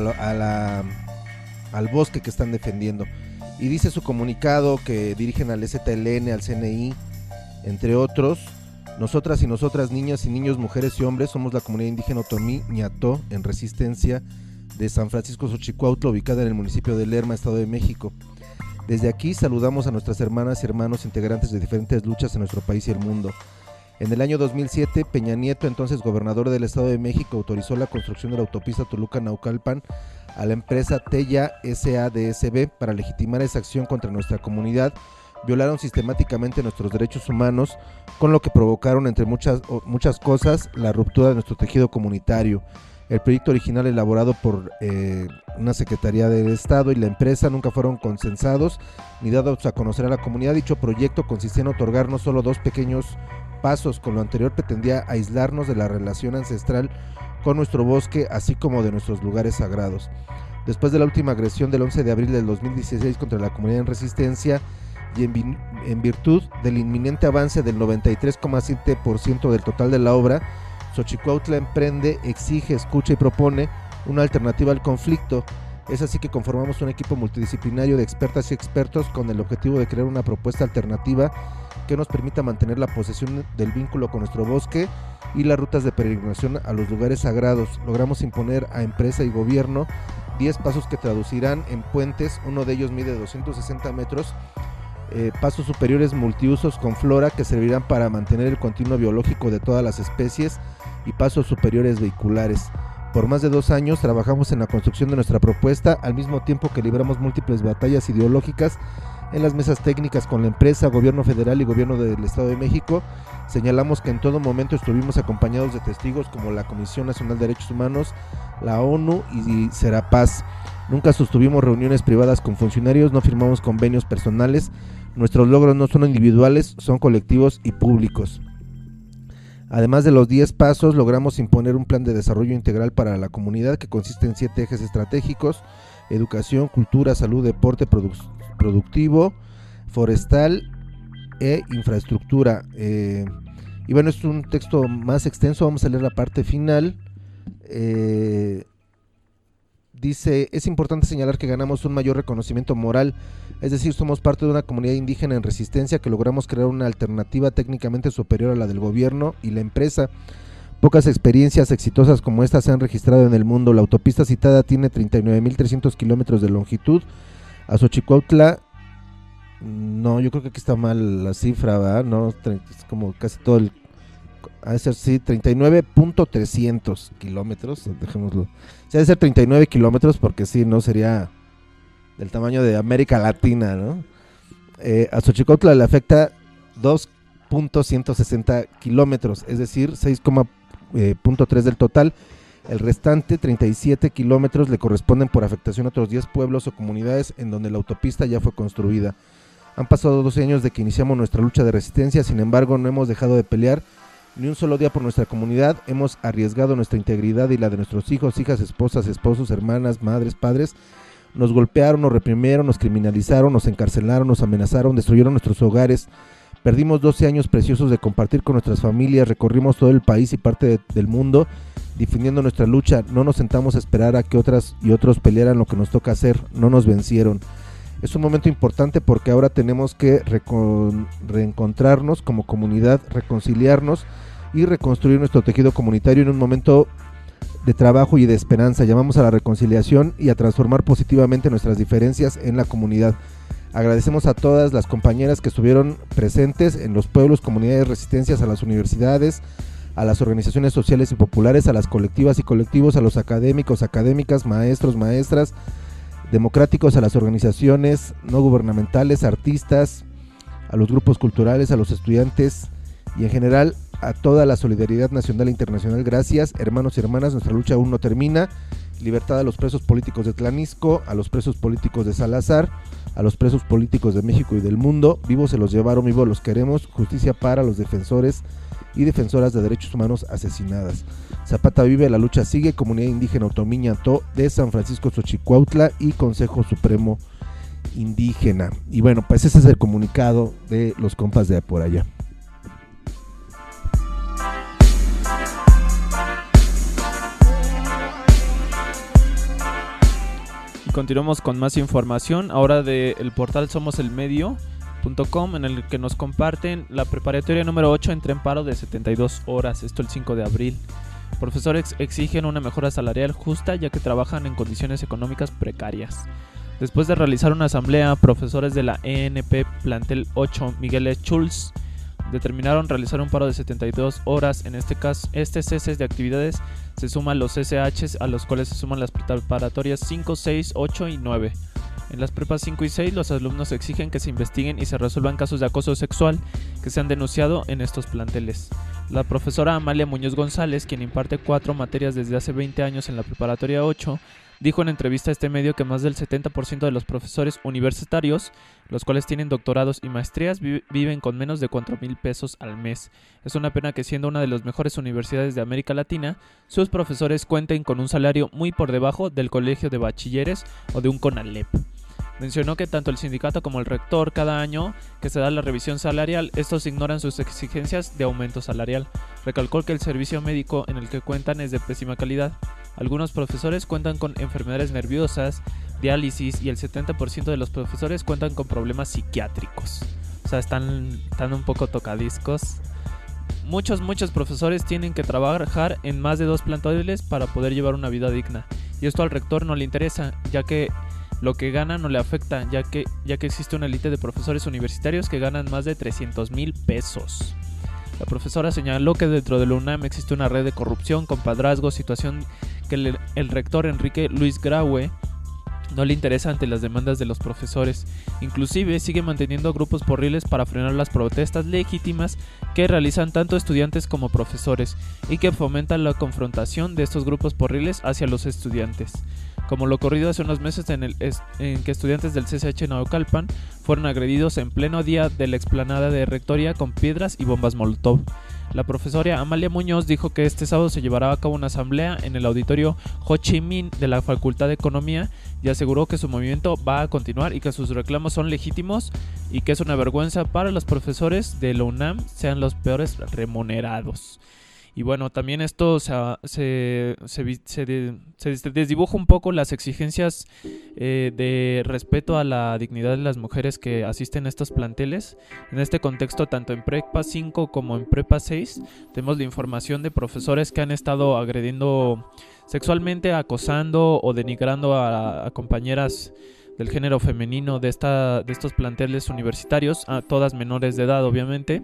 Speaker 5: al bosque que están defendiendo. Y dice su comunicado que dirigen al EZLN, al CNI, entre otros: nosotras y nosotras, niñas y niños, mujeres y hombres, somos la comunidad indígena Otomí Ñató en resistencia de San Francisco Xochicuautla, ubicada en el municipio de Lerma, Estado de México. Desde aquí saludamos a nuestras hermanas y hermanos integrantes de diferentes luchas en nuestro país y el mundo. En el año 2007, Peña Nieto, entonces gobernador del Estado de México, autorizó la construcción de la autopista Toluca-Naucalpan a la empresa Teya SADSB para legitimar esa acción contra nuestra comunidad. Violaron sistemáticamente nuestros derechos humanos, con lo que provocaron, entre muchas cosas, la ruptura de nuestro tejido comunitario. El proyecto original elaborado por una secretaría del Estado y la empresa nunca fueron consensados ni dados a conocer a la comunidad. Dicho proyecto consistía en otorgarnos solo 2 pequeños pasos. Con lo anterior pretendía aislarnos de la relación ancestral con nuestro bosque, así como de nuestros lugares sagrados. Después de la última agresión del 11 de abril del 2016 contra la comunidad en resistencia y en virtud del inminente avance del 93,7% del total de la obra, Xochicuautla emprende, exige, escucha y propone una alternativa al conflicto. Es así que conformamos un equipo multidisciplinario de expertas y expertos con el objetivo de crear una propuesta alternativa que nos permita mantener la posesión del vínculo con nuestro bosque y las rutas de peregrinación a los lugares sagrados. Logramos imponer a empresa y gobierno 10 pasos que traducirán en puentes. Uno de ellos mide 260 metros, pasos superiores multiusos con flora que servirán para mantener el continuo biológico de todas las especies, y pasos superiores vehiculares. Por más de 2 años trabajamos en la construcción de nuestra propuesta, al mismo tiempo que libramos múltiples batallas ideológicas en las mesas técnicas con la empresa, gobierno federal y gobierno del Estado de México. Señalamos que en todo momento estuvimos acompañados de testigos como la Comisión Nacional de Derechos Humanos, la ONU y Serapaz. Nunca sostuvimos reuniones privadas con funcionarios, no firmamos convenios personales. Nuestros logros no son individuales, son colectivos y públicos. Además de los 10 pasos, logramos imponer un plan de desarrollo integral para la comunidad que consiste en 7 ejes estratégicos: educación, cultura, salud, deporte, productivo, forestal e infraestructura. Y bueno, es un texto más extenso, vamos a leer la parte final. Dice: es importante señalar que ganamos un mayor reconocimiento moral, es decir, somos parte de una comunidad indígena en resistencia que logramos crear una alternativa técnicamente superior a la del gobierno y la empresa. Pocas experiencias exitosas como esta se han registrado en el mundo. La autopista citada tiene 39.300 kilómetros de longitud. A Xochicuautla, no, yo creo que aquí está mal la cifra, ¿verdad? No, es como casi todo el... Ha de ser, sí, 39.300 kilómetros, dejémoslo. Sí, ha de ser 39 kilómetros porque sí, no sería del tamaño de América Latina, ¿no? A Xochicuautla le afecta 2.160 kilómetros, es decir, 6,3 del total. El restante, 37 kilómetros, le corresponden por afectación a otros 10 pueblos o comunidades en donde la autopista ya fue construida. Han pasado 12 años de que iniciamos nuestra lucha de resistencia, sin embargo no hemos dejado de pelear ni un solo día por nuestra comunidad. Hemos arriesgado nuestra integridad y la de nuestros hijos, hijas, esposas, esposos, hermanas, madres, padres. Nos golpearon, nos reprimieron, nos criminalizaron, nos encarcelaron, nos amenazaron, destruyeron nuestros hogares, Perdimos 12 años preciosos de compartir con nuestras familias, recorrimos todo el país y parte del mundo defendiendo nuestra lucha. No nos sentamos a esperar a que otras y otros pelearan lo que nos toca hacer, no nos vencieron. Es un momento importante porque ahora tenemos que reencontrarnos como comunidad, reconciliarnos y reconstruir nuestro tejido comunitario en un momento de trabajo y de esperanza. Llamamos a la reconciliación y a transformar positivamente nuestras diferencias en la comunidad. Agradecemos a todas las compañeras que estuvieron presentes en los pueblos, comunidades, resistencias, a las universidades, a las organizaciones sociales y populares, a las colectivas y colectivos, a los académicos, académicas, maestros, maestras, democráticos, a las organizaciones no gubernamentales, artistas, a los grupos culturales, a los estudiantes y en general a toda la solidaridad nacional e internacional. Gracias, hermanos y hermanas, nuestra lucha aún no termina. Libertad a los presos políticos de Tlanisco, a los presos políticos de Salazar, a los presos políticos de México y del mundo. Vivos se los llevaron, vivos los queremos. Justicia para los defensores y defensoras de derechos humanos asesinadas. Zapata vive, la lucha sigue. Comunidad Indígena Otomiñantó de San Francisco Xochicuautla y Consejo Supremo Indígena. Y bueno, pues ese es el comunicado de los compas de por allá.
Speaker 6: Continuamos con más información, ahora del portal somoselmedio.com, en el que nos comparten la preparatoria número 8 entra en paro de 72 horas, esto el 5 de abril. Profesores exigen una mejora salarial justa ya que trabajan en condiciones económicas precarias. Después de realizar una asamblea, profesores de la ENP Plantel 8 Miguel Schulz determinaron realizar un paro de 72 horas. En este caso, este cese de actividades se suman los SHs, a los cuales se suman las preparatorias 5, 6, 8 y 9. En las prepas 5 y 6, los alumnos exigen que se investiguen y se resuelvan casos de acoso sexual que se han denunciado en estos planteles. La profesora Amalia Muñoz González, quien imparte 4 materias desde hace 20 años en la preparatoria 8, dijo en entrevista a este medio que más del 70% de los profesores universitarios, los cuales tienen doctorados y maestrías, viven con menos de 4,000 pesos al mes. Es una pena que siendo una de las mejores universidades de América Latina, sus profesores cuenten con un salario muy por debajo del colegio de bachilleres o de un CONALEP. Mencionó que tanto el sindicato como el rector cada año que se da la revisión salarial, estos ignoran sus exigencias de aumento salarial. Recalcó que el servicio médico en el que cuentan es de pésima calidad. Algunos profesores cuentan con enfermedades nerviosas, diálisis y el 70% de los profesores cuentan con problemas psiquiátricos. O sea, están un poco tocadiscos. Muchos profesores tienen que trabajar en más de 2 planteles para poder llevar una vida digna. Y esto al rector no le interesa, ya que lo que gana no le afecta, ya que existe una élite de profesores universitarios que ganan más de 300,000 pesos. La profesora señaló que dentro de la UNAM existe una red de corrupción, compadrazgo, situación que el rector Enrique Luis Graue no le interesa ante las demandas de los profesores. Inclusive sigue manteniendo grupos porriles para frenar las protestas legítimas que realizan tanto estudiantes como profesores y que fomentan la confrontación de estos grupos porriles hacia los estudiantes, como lo ocurrido hace unos meses en que estudiantes del CCH Naucalpan fueron agredidos en pleno día de la explanada de Rectoría con piedras y bombas Molotov. La profesora Amalia Muñoz dijo que este sábado se llevará a cabo una asamblea en el auditorio Ho Chi Minh de la Facultad de Economía y aseguró que su movimiento va a continuar y que sus reclamos son legítimos y que es una vergüenza para los profesores de la UNAM sean los peores remunerados. Y bueno, también esto se desdibuja un poco las exigencias de respeto a la dignidad de las mujeres que asisten a estos planteles. En este contexto, tanto en Prepa 5 como en Prepa 6, tenemos la información de profesores que han estado agrediendo sexualmente, acosando o denigrando a compañeras del género femenino de estos planteles universitarios, a todas menores de edad obviamente.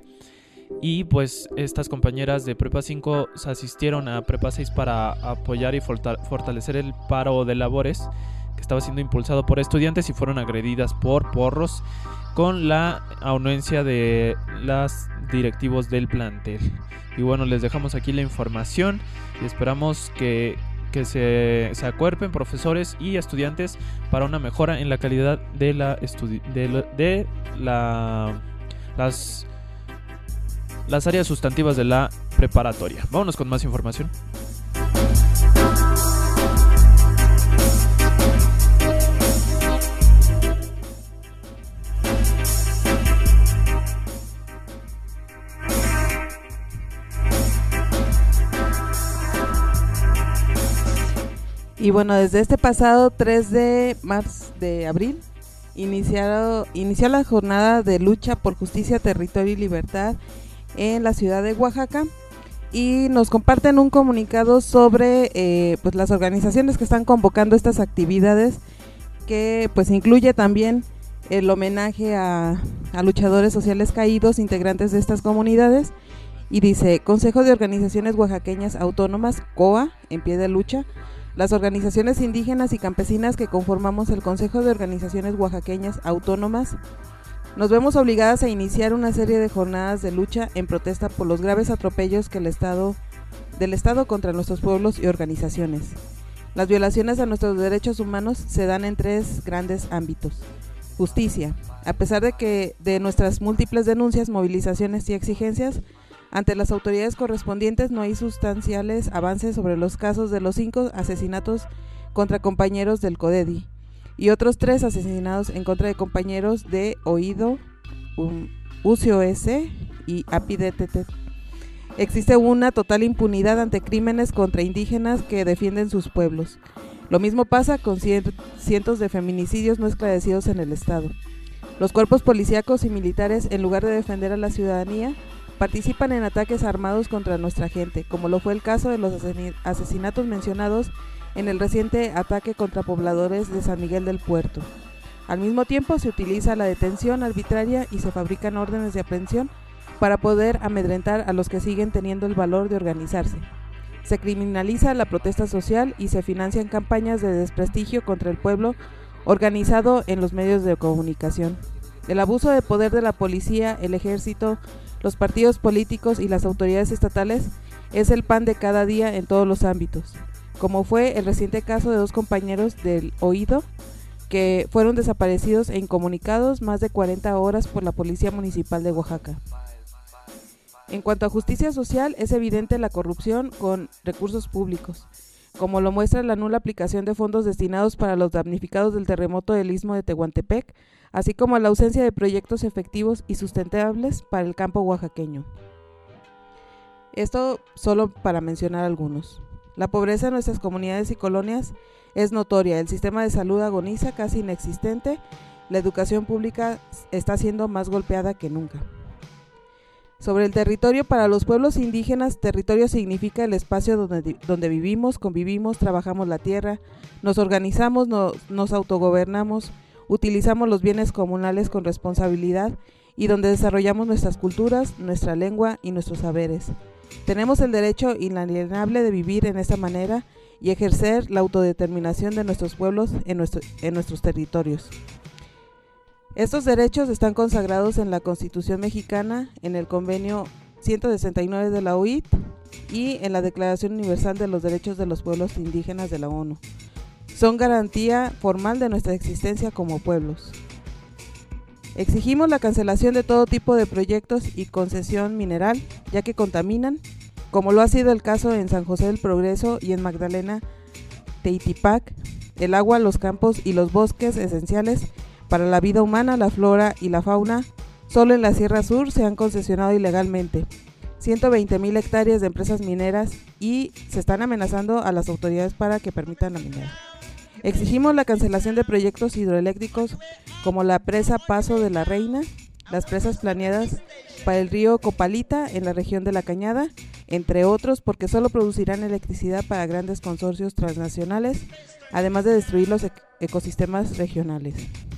Speaker 6: Y pues estas compañeras de Prepa 5 se asistieron a Prepa 6 para apoyar y fortalecer el paro de labores que estaba siendo impulsado por estudiantes y fueron agredidas por porros con la anuencia de los directivos del plantel. Y bueno, les dejamos aquí la información y esperamos que se acuerpen profesores y estudiantes para una mejora en la calidad de las áreas sustantivas de la preparatoria. Vámonos con más información.
Speaker 7: Y bueno, desde este pasado 3 de abril inició la jornada de lucha por justicia, territorio y libertad en la ciudad de Oaxaca, y nos comparten un comunicado sobre pues las organizaciones que están convocando estas actividades, que pues incluye también el homenaje a luchadores sociales caídos, integrantes de estas comunidades. Y dice: Consejo de Organizaciones Oaxaqueñas Autónomas, COA, en pie de lucha. Las organizaciones indígenas y campesinas que conformamos el Consejo de Organizaciones Oaxaqueñas Autónomas nos vemos obligadas a iniciar una serie de jornadas de lucha en protesta por los graves atropellos que del Estado contra nuestros pueblos y organizaciones. Las violaciones a nuestros derechos humanos se dan en 3 grandes ámbitos. Justicia. A pesar de nuestras múltiples denuncias, movilizaciones y exigencias, ante las autoridades correspondientes no hay sustanciales avances sobre los casos de los 5 asesinatos contra compañeros del CODEDI y otros 3 asesinados en contra de compañeros de OIDO, UCOS y APIDTT. Existe una total impunidad ante crímenes contra indígenas que defienden sus pueblos. Lo mismo pasa con cientos de feminicidios no esclarecidos en el Estado. Los cuerpos policíacos y militares, en lugar de defender a la ciudadanía, participan en ataques armados contra nuestra gente, como lo fue el caso de los asesinatos mencionados en el reciente ataque contra pobladores de San Miguel del Puerto. Al mismo tiempo se utiliza la detención arbitraria y se fabrican órdenes de aprehensión para poder amedrentar a los que siguen teniendo el valor de organizarse. Se criminaliza la protesta social y se financian campañas de desprestigio contra el pueblo organizado en los medios de comunicación. El abuso de poder de la policía, el ejército, los partidos políticos y las autoridades estatales es el pan de cada día en todos los ámbitos, como fue el reciente caso de 2 compañeros del OIDO que fueron desaparecidos e incomunicados más de 40 horas por la Policía Municipal de Oaxaca. En cuanto a justicia social, es evidente la corrupción con recursos públicos, como lo muestra la nula aplicación de fondos destinados para los damnificados del terremoto del Istmo de Tehuantepec, así como la ausencia de proyectos efectivos y sustentables para el campo oaxaqueño. Esto solo para mencionar algunos. La pobreza en nuestras comunidades y colonias es notoria, el sistema de salud agoniza, casi inexistente, la educación pública está siendo más golpeada que nunca. Sobre el territorio, para los pueblos indígenas, territorio significa el espacio donde vivimos, convivimos, trabajamos la tierra, nos organizamos, nos autogobernamos, utilizamos los bienes comunales con responsabilidad y donde desarrollamos nuestras culturas, nuestra lengua y nuestros saberes. Tenemos el derecho inalienable de vivir en esta manera y ejercer la autodeterminación de nuestros pueblos en nuestros territorios. Estos derechos están consagrados en la Constitución mexicana, en el Convenio 169 de la OIT y en la Declaración Universal de los Derechos de los Pueblos Indígenas de la ONU. Son garantía formal de nuestra existencia como pueblos. Exigimos la cancelación de todo tipo de proyectos y concesión mineral, ya que contaminan, como lo ha sido el caso en San José del Progreso y en Magdalena Teitipac, el agua, los campos y los bosques esenciales para la vida humana, la flora y la fauna. Solo en la Sierra Sur se han concesionado ilegalmente 120,000 hectáreas de empresas mineras y se están amenazando a las autoridades para que permitan la minera. Exigimos la cancelación de proyectos hidroeléctricos como la presa Paso de la Reina, las presas planeadas para el río Copalita en la región de La Cañada, entre otros, porque solo producirán electricidad para grandes consorcios transnacionales, además de destruir los ecosistemas regionales.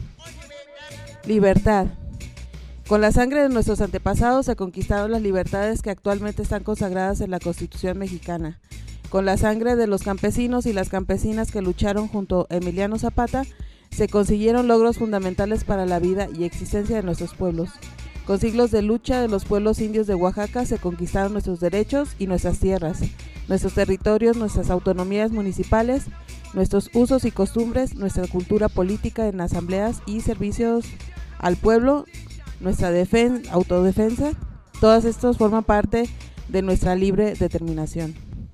Speaker 7: Libertad. Con la sangre de nuestros antepasados se conquistaron las libertades que actualmente están consagradas en la Constitución mexicana. Con la sangre de los campesinos y las campesinas que lucharon junto a Emiliano Zapata, se consiguieron logros fundamentales para la vida y existencia de nuestros pueblos. Con siglos de lucha de los pueblos indios de Oaxaca se conquistaron nuestros derechos y nuestras tierras, nuestros territorios, nuestras autonomías municipales, nuestros usos y costumbres, nuestra cultura política en asambleas y servicios al pueblo, nuestra autodefensa. Todos estos forman parte de nuestra libre determinación.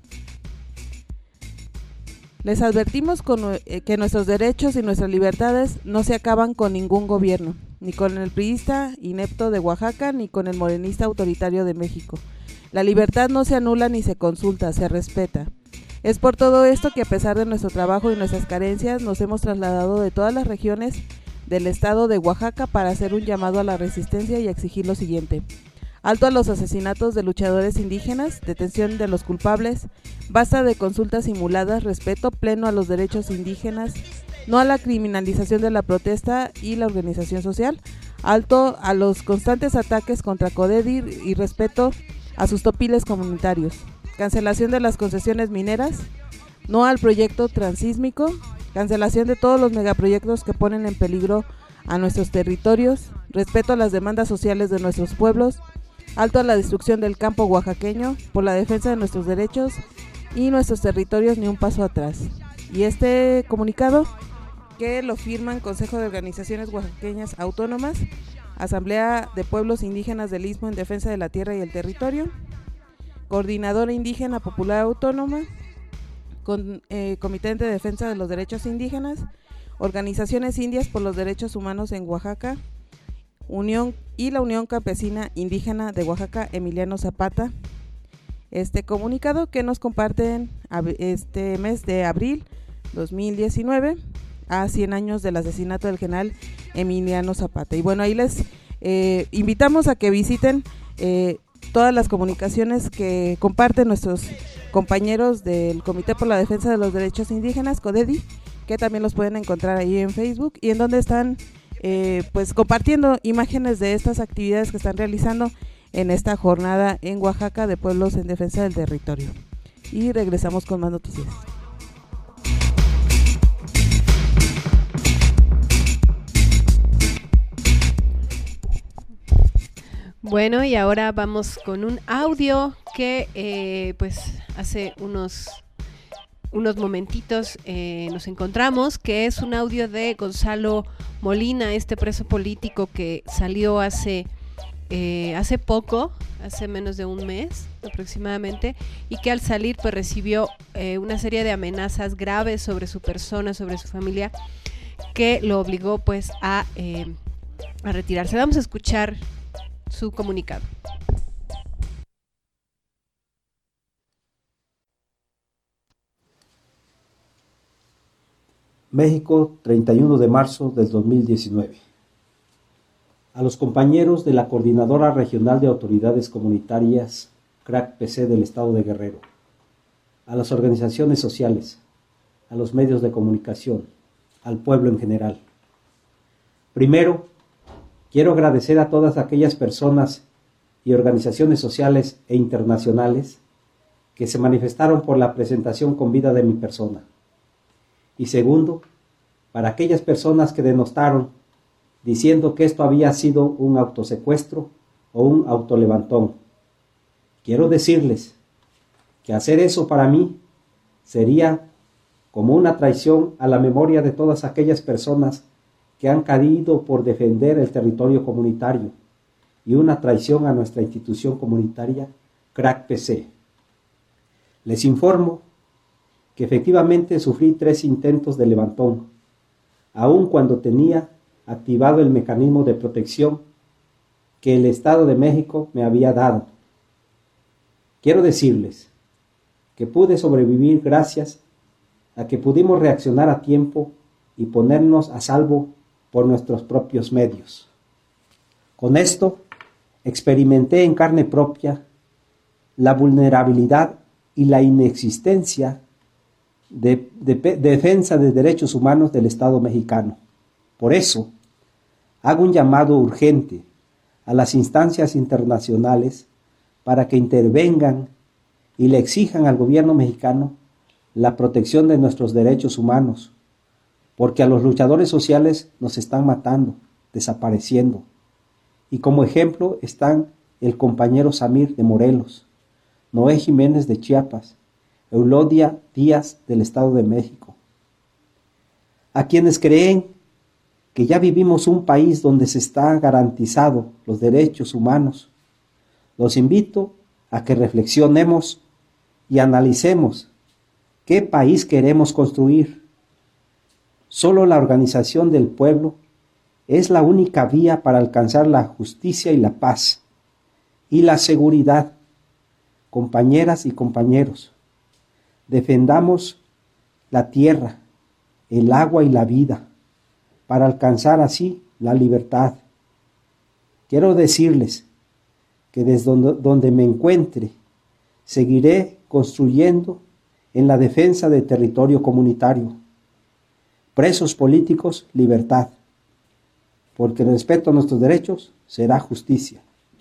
Speaker 7: Les advertimos que nuestros derechos y nuestras libertades no se acaban con ningún gobierno, ni con el priista inepto de Oaxaca, ni con el morenista autoritario de México. La libertad no se anula ni se consulta, se respeta. Es por todo esto que, a pesar de nuestro trabajo y nuestras carencias, nos hemos trasladado de todas las regiones del estado de Oaxaca para hacer un llamado a la resistencia y exigir lo siguiente: alto a los asesinatos de luchadores indígenas, detención de los culpables, basta de consultas simuladas, respeto pleno a los derechos indígenas, no a la criminalización de la protesta y la organización social, alto a los constantes ataques contra CODEDI y respeto a sus topiles comunitarios, cancelación de las concesiones mineras, no al proyecto transísmico, cancelación de todos los megaproyectos que ponen en peligro a nuestros territorios, respeto a las demandas sociales de nuestros pueblos, alto a la destrucción del campo oaxaqueño, por la defensa de nuestros derechos y nuestros territorios, ni un paso atrás. Y este comunicado, que lo firman Consejo de Organizaciones Oaxaqueñas Autónomas, Asamblea de Pueblos Indígenas del Istmo en Defensa de la Tierra y el Territorio, Coordinadora Indígena Popular Autónoma, Comité de Defensa de los Derechos Indígenas, Organizaciones Indias por los Derechos Humanos en Oaxaca, Unión y la Unión Campesina Indígena de Oaxaca, Emiliano Zapata. Este comunicado que nos comparten este mes de abril 2019, a 100 años del asesinato del general Emiliano Zapata. Y bueno, ahí les invitamos a que visiten todas las comunicaciones que comparten nuestros compañeros del Comité por la Defensa de los Derechos Indígenas, CODEDI, que también los pueden encontrar ahí en Facebook, y en donde están pues compartiendo imágenes de estas actividades que están realizando en esta jornada en Oaxaca de Pueblos en Defensa del Territorio. Y regresamos con más noticias.
Speaker 4: Bueno, y ahora vamos con un audio que pues hace unos momentitos nos encontramos, que es un audio de Gonzalo Molina, este preso político que salió hace poco, hace menos de un mes aproximadamente, y que al salir pues recibió una serie de amenazas graves sobre su persona, sobre su familia, que lo obligó pues a retirarse. Vamos a escuchar su comunicado.
Speaker 16: México, 31 de marzo del 2019. A los compañeros de la Coordinadora Regional de Autoridades Comunitarias, CRAC-PC del Estado de Guerrero, a las organizaciones sociales, a los medios de comunicación, al pueblo en general. Primero, quiero agradecer a todas aquellas personas y organizaciones sociales e internacionales que se manifestaron por la presentación con vida de mi persona. Y segundo, para aquellas personas que denostaron diciendo que esto había sido un autosecuestro o un autolevantón. Quiero decirles que hacer eso para mí sería como una traición a la memoria de todas aquellas personas que han caído por defender el territorio comunitario y una traición a nuestra institución comunitaria, CRAC-PC. Les informo que efectivamente sufrí 3 intentos de levantón, aun cuando tenía activado el mecanismo de protección que el Estado de México me había dado. Quiero decirles que pude sobrevivir gracias a que pudimos reaccionar a tiempo y ponernos a salvo por nuestros propios medios. Con esto, experimenté en carne propia la vulnerabilidad y la inexistencia de defensa de derechos humanos del Estado mexicano. Por eso, hago un llamado urgente a las instancias internacionales para que intervengan y le exijan al gobierno mexicano la protección de nuestros derechos humanos, porque a los luchadores sociales nos están matando, desapareciendo. Y como ejemplo están el compañero Samir de Morelos, Noé Jiménez de Chiapas, Eulodia Díaz del Estado de México. A quienes creen que ya vivimos un país donde se está garantizado los derechos humanos, los invito a que reflexionemos y analicemos qué país queremos construir. Solo la organización del pueblo es la única vía para alcanzar la justicia y la paz y la seguridad. Compañeras y compañeros, Defendamos la tierra, el agua y la vida, para alcanzar así la libertad. Quiero decirles que desde donde me encuentre, seguiré construyendo en la defensa del territorio comunitario. Presos políticos, libertad, porque el respeto a nuestros derechos será justicia.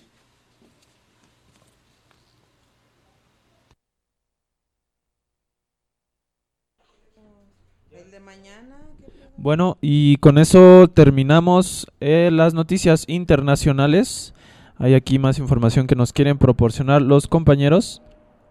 Speaker 6: Bueno, y con eso terminamos las noticias internacionales. Hay aquí más información que nos quieren proporcionar los compañeros.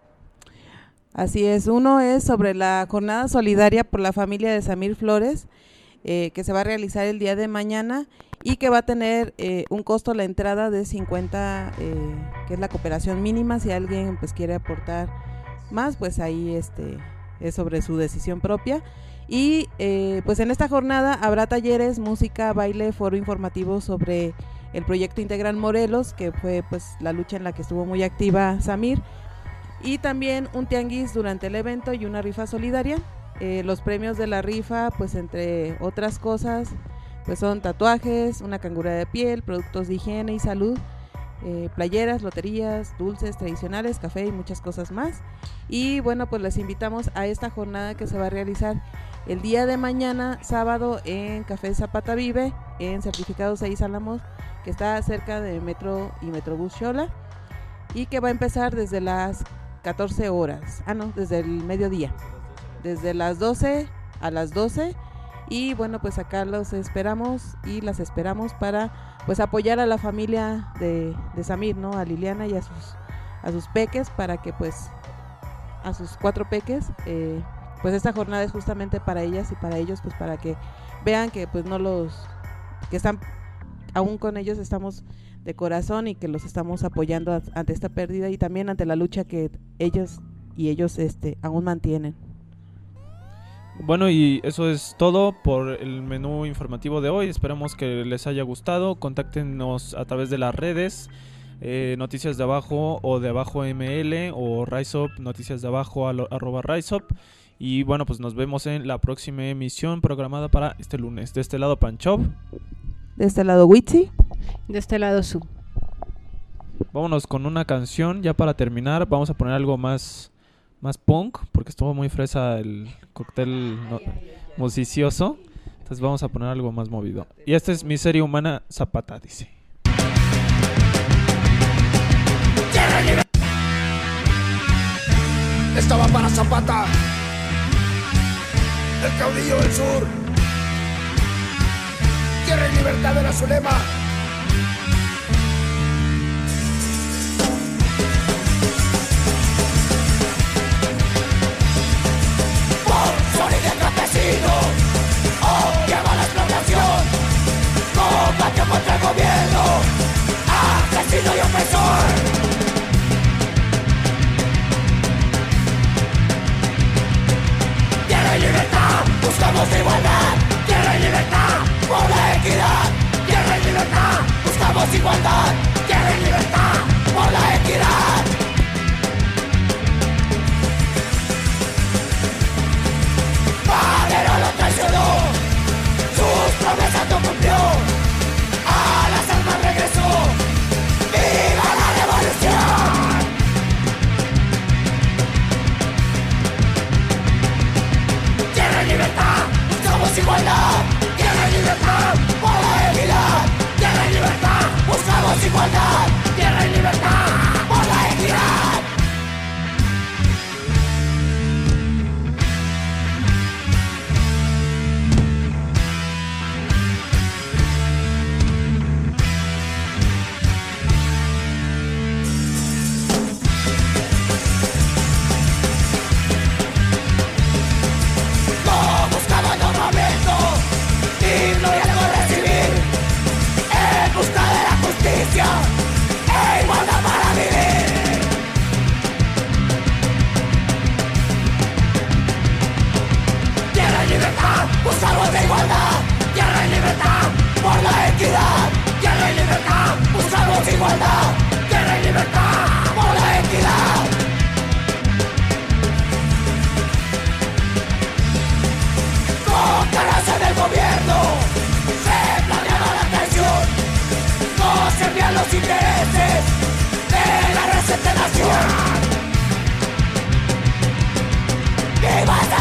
Speaker 7: Así es, uno es sobre la jornada solidaria por la familia de Samir Flores, que se va a realizar el día de mañana y que va a tener un costo la entrada de 50, que es la cooperación mínima. Si alguien pues quiere aportar más, pues ahí es sobre su decisión propia. Y pues en esta jornada habrá talleres, música, baile, foro informativo sobre el proyecto Integral Morelos, que fue pues la lucha en la que estuvo muy activa Samir, y también un tianguis durante el evento y una rifa solidaria. Los premios de la rifa, pues entre otras cosas, pues son tatuajes, una cangura de piel, productos de higiene y salud, playeras, loterías, dulces tradicionales, café y muchas cosas más. Y bueno, pues les invitamos a esta jornada que se va a realizar el día de mañana, sábado, en Café Zapata Vive, en Certificado 6 Álamos, que está cerca de Metro y Metrobús Xola, y que va a empezar desde las 14 horas, desde el mediodía, desde las 12 a las 12. Y bueno, pues acá los esperamos y las esperamos para pues apoyar a la familia de Samir, ¿no? A Liliana y a sus peques, para que pues a sus 4 peques, pues esta jornada es justamente para ellas y para ellos, pues para que vean que pues que están aún con ellos, estamos de corazón y que los estamos apoyando ante esta pérdida y también ante la lucha que ellos aún mantienen.
Speaker 6: Bueno, y eso es todo por el menú informativo de hoy. Esperamos que les haya gustado. Contáctenos a través de las redes, Noticias de Abajo o de Abajo ML o RiseUp, Noticias de Abajo @RiseUp. Y bueno, pues nos vemos en la próxima emisión programada para este lunes. De este lado Panchov,
Speaker 7: de este lado Witsi,
Speaker 4: de este lado Su.
Speaker 6: Vámonos con una canción ya para terminar. Vamos a poner algo más punk, porque estuvo muy fresa el cóctel musicioso. Entonces vamos a poner algo más movido. Y esta es Miseria Humana Zapata, dice.
Speaker 11: Estaba para Zapata, el caudillo del sur. Tierra y libertad era su lema.
Speaker 17: Lleva la explotación, combate contra el gobierno, asesino y opresor. Tierra y libertad, buscamos igualdad. Tierra y libertad, por la equidad. Tierra y libertad, buscamos igualdad. Tierra y libertad, por la equidad. Madero lo traicionó, sus promesas no cumplió, a las armas regresó. ¡Viva la revolución! Tierra y libertad, buscamos igualdad. Tierra y libertad, por la equidad. Tierra y libertad, buscamos igualdad. Tierra y libertad, por la equidad. E igualdad para vivir. Tierra y libertad, buscamos de igualdad. Tierra y libertad, por la equidad. Tierra y libertad, buscamos igualdad. Tierra y libertad, por la equidad. ¿Qué vas a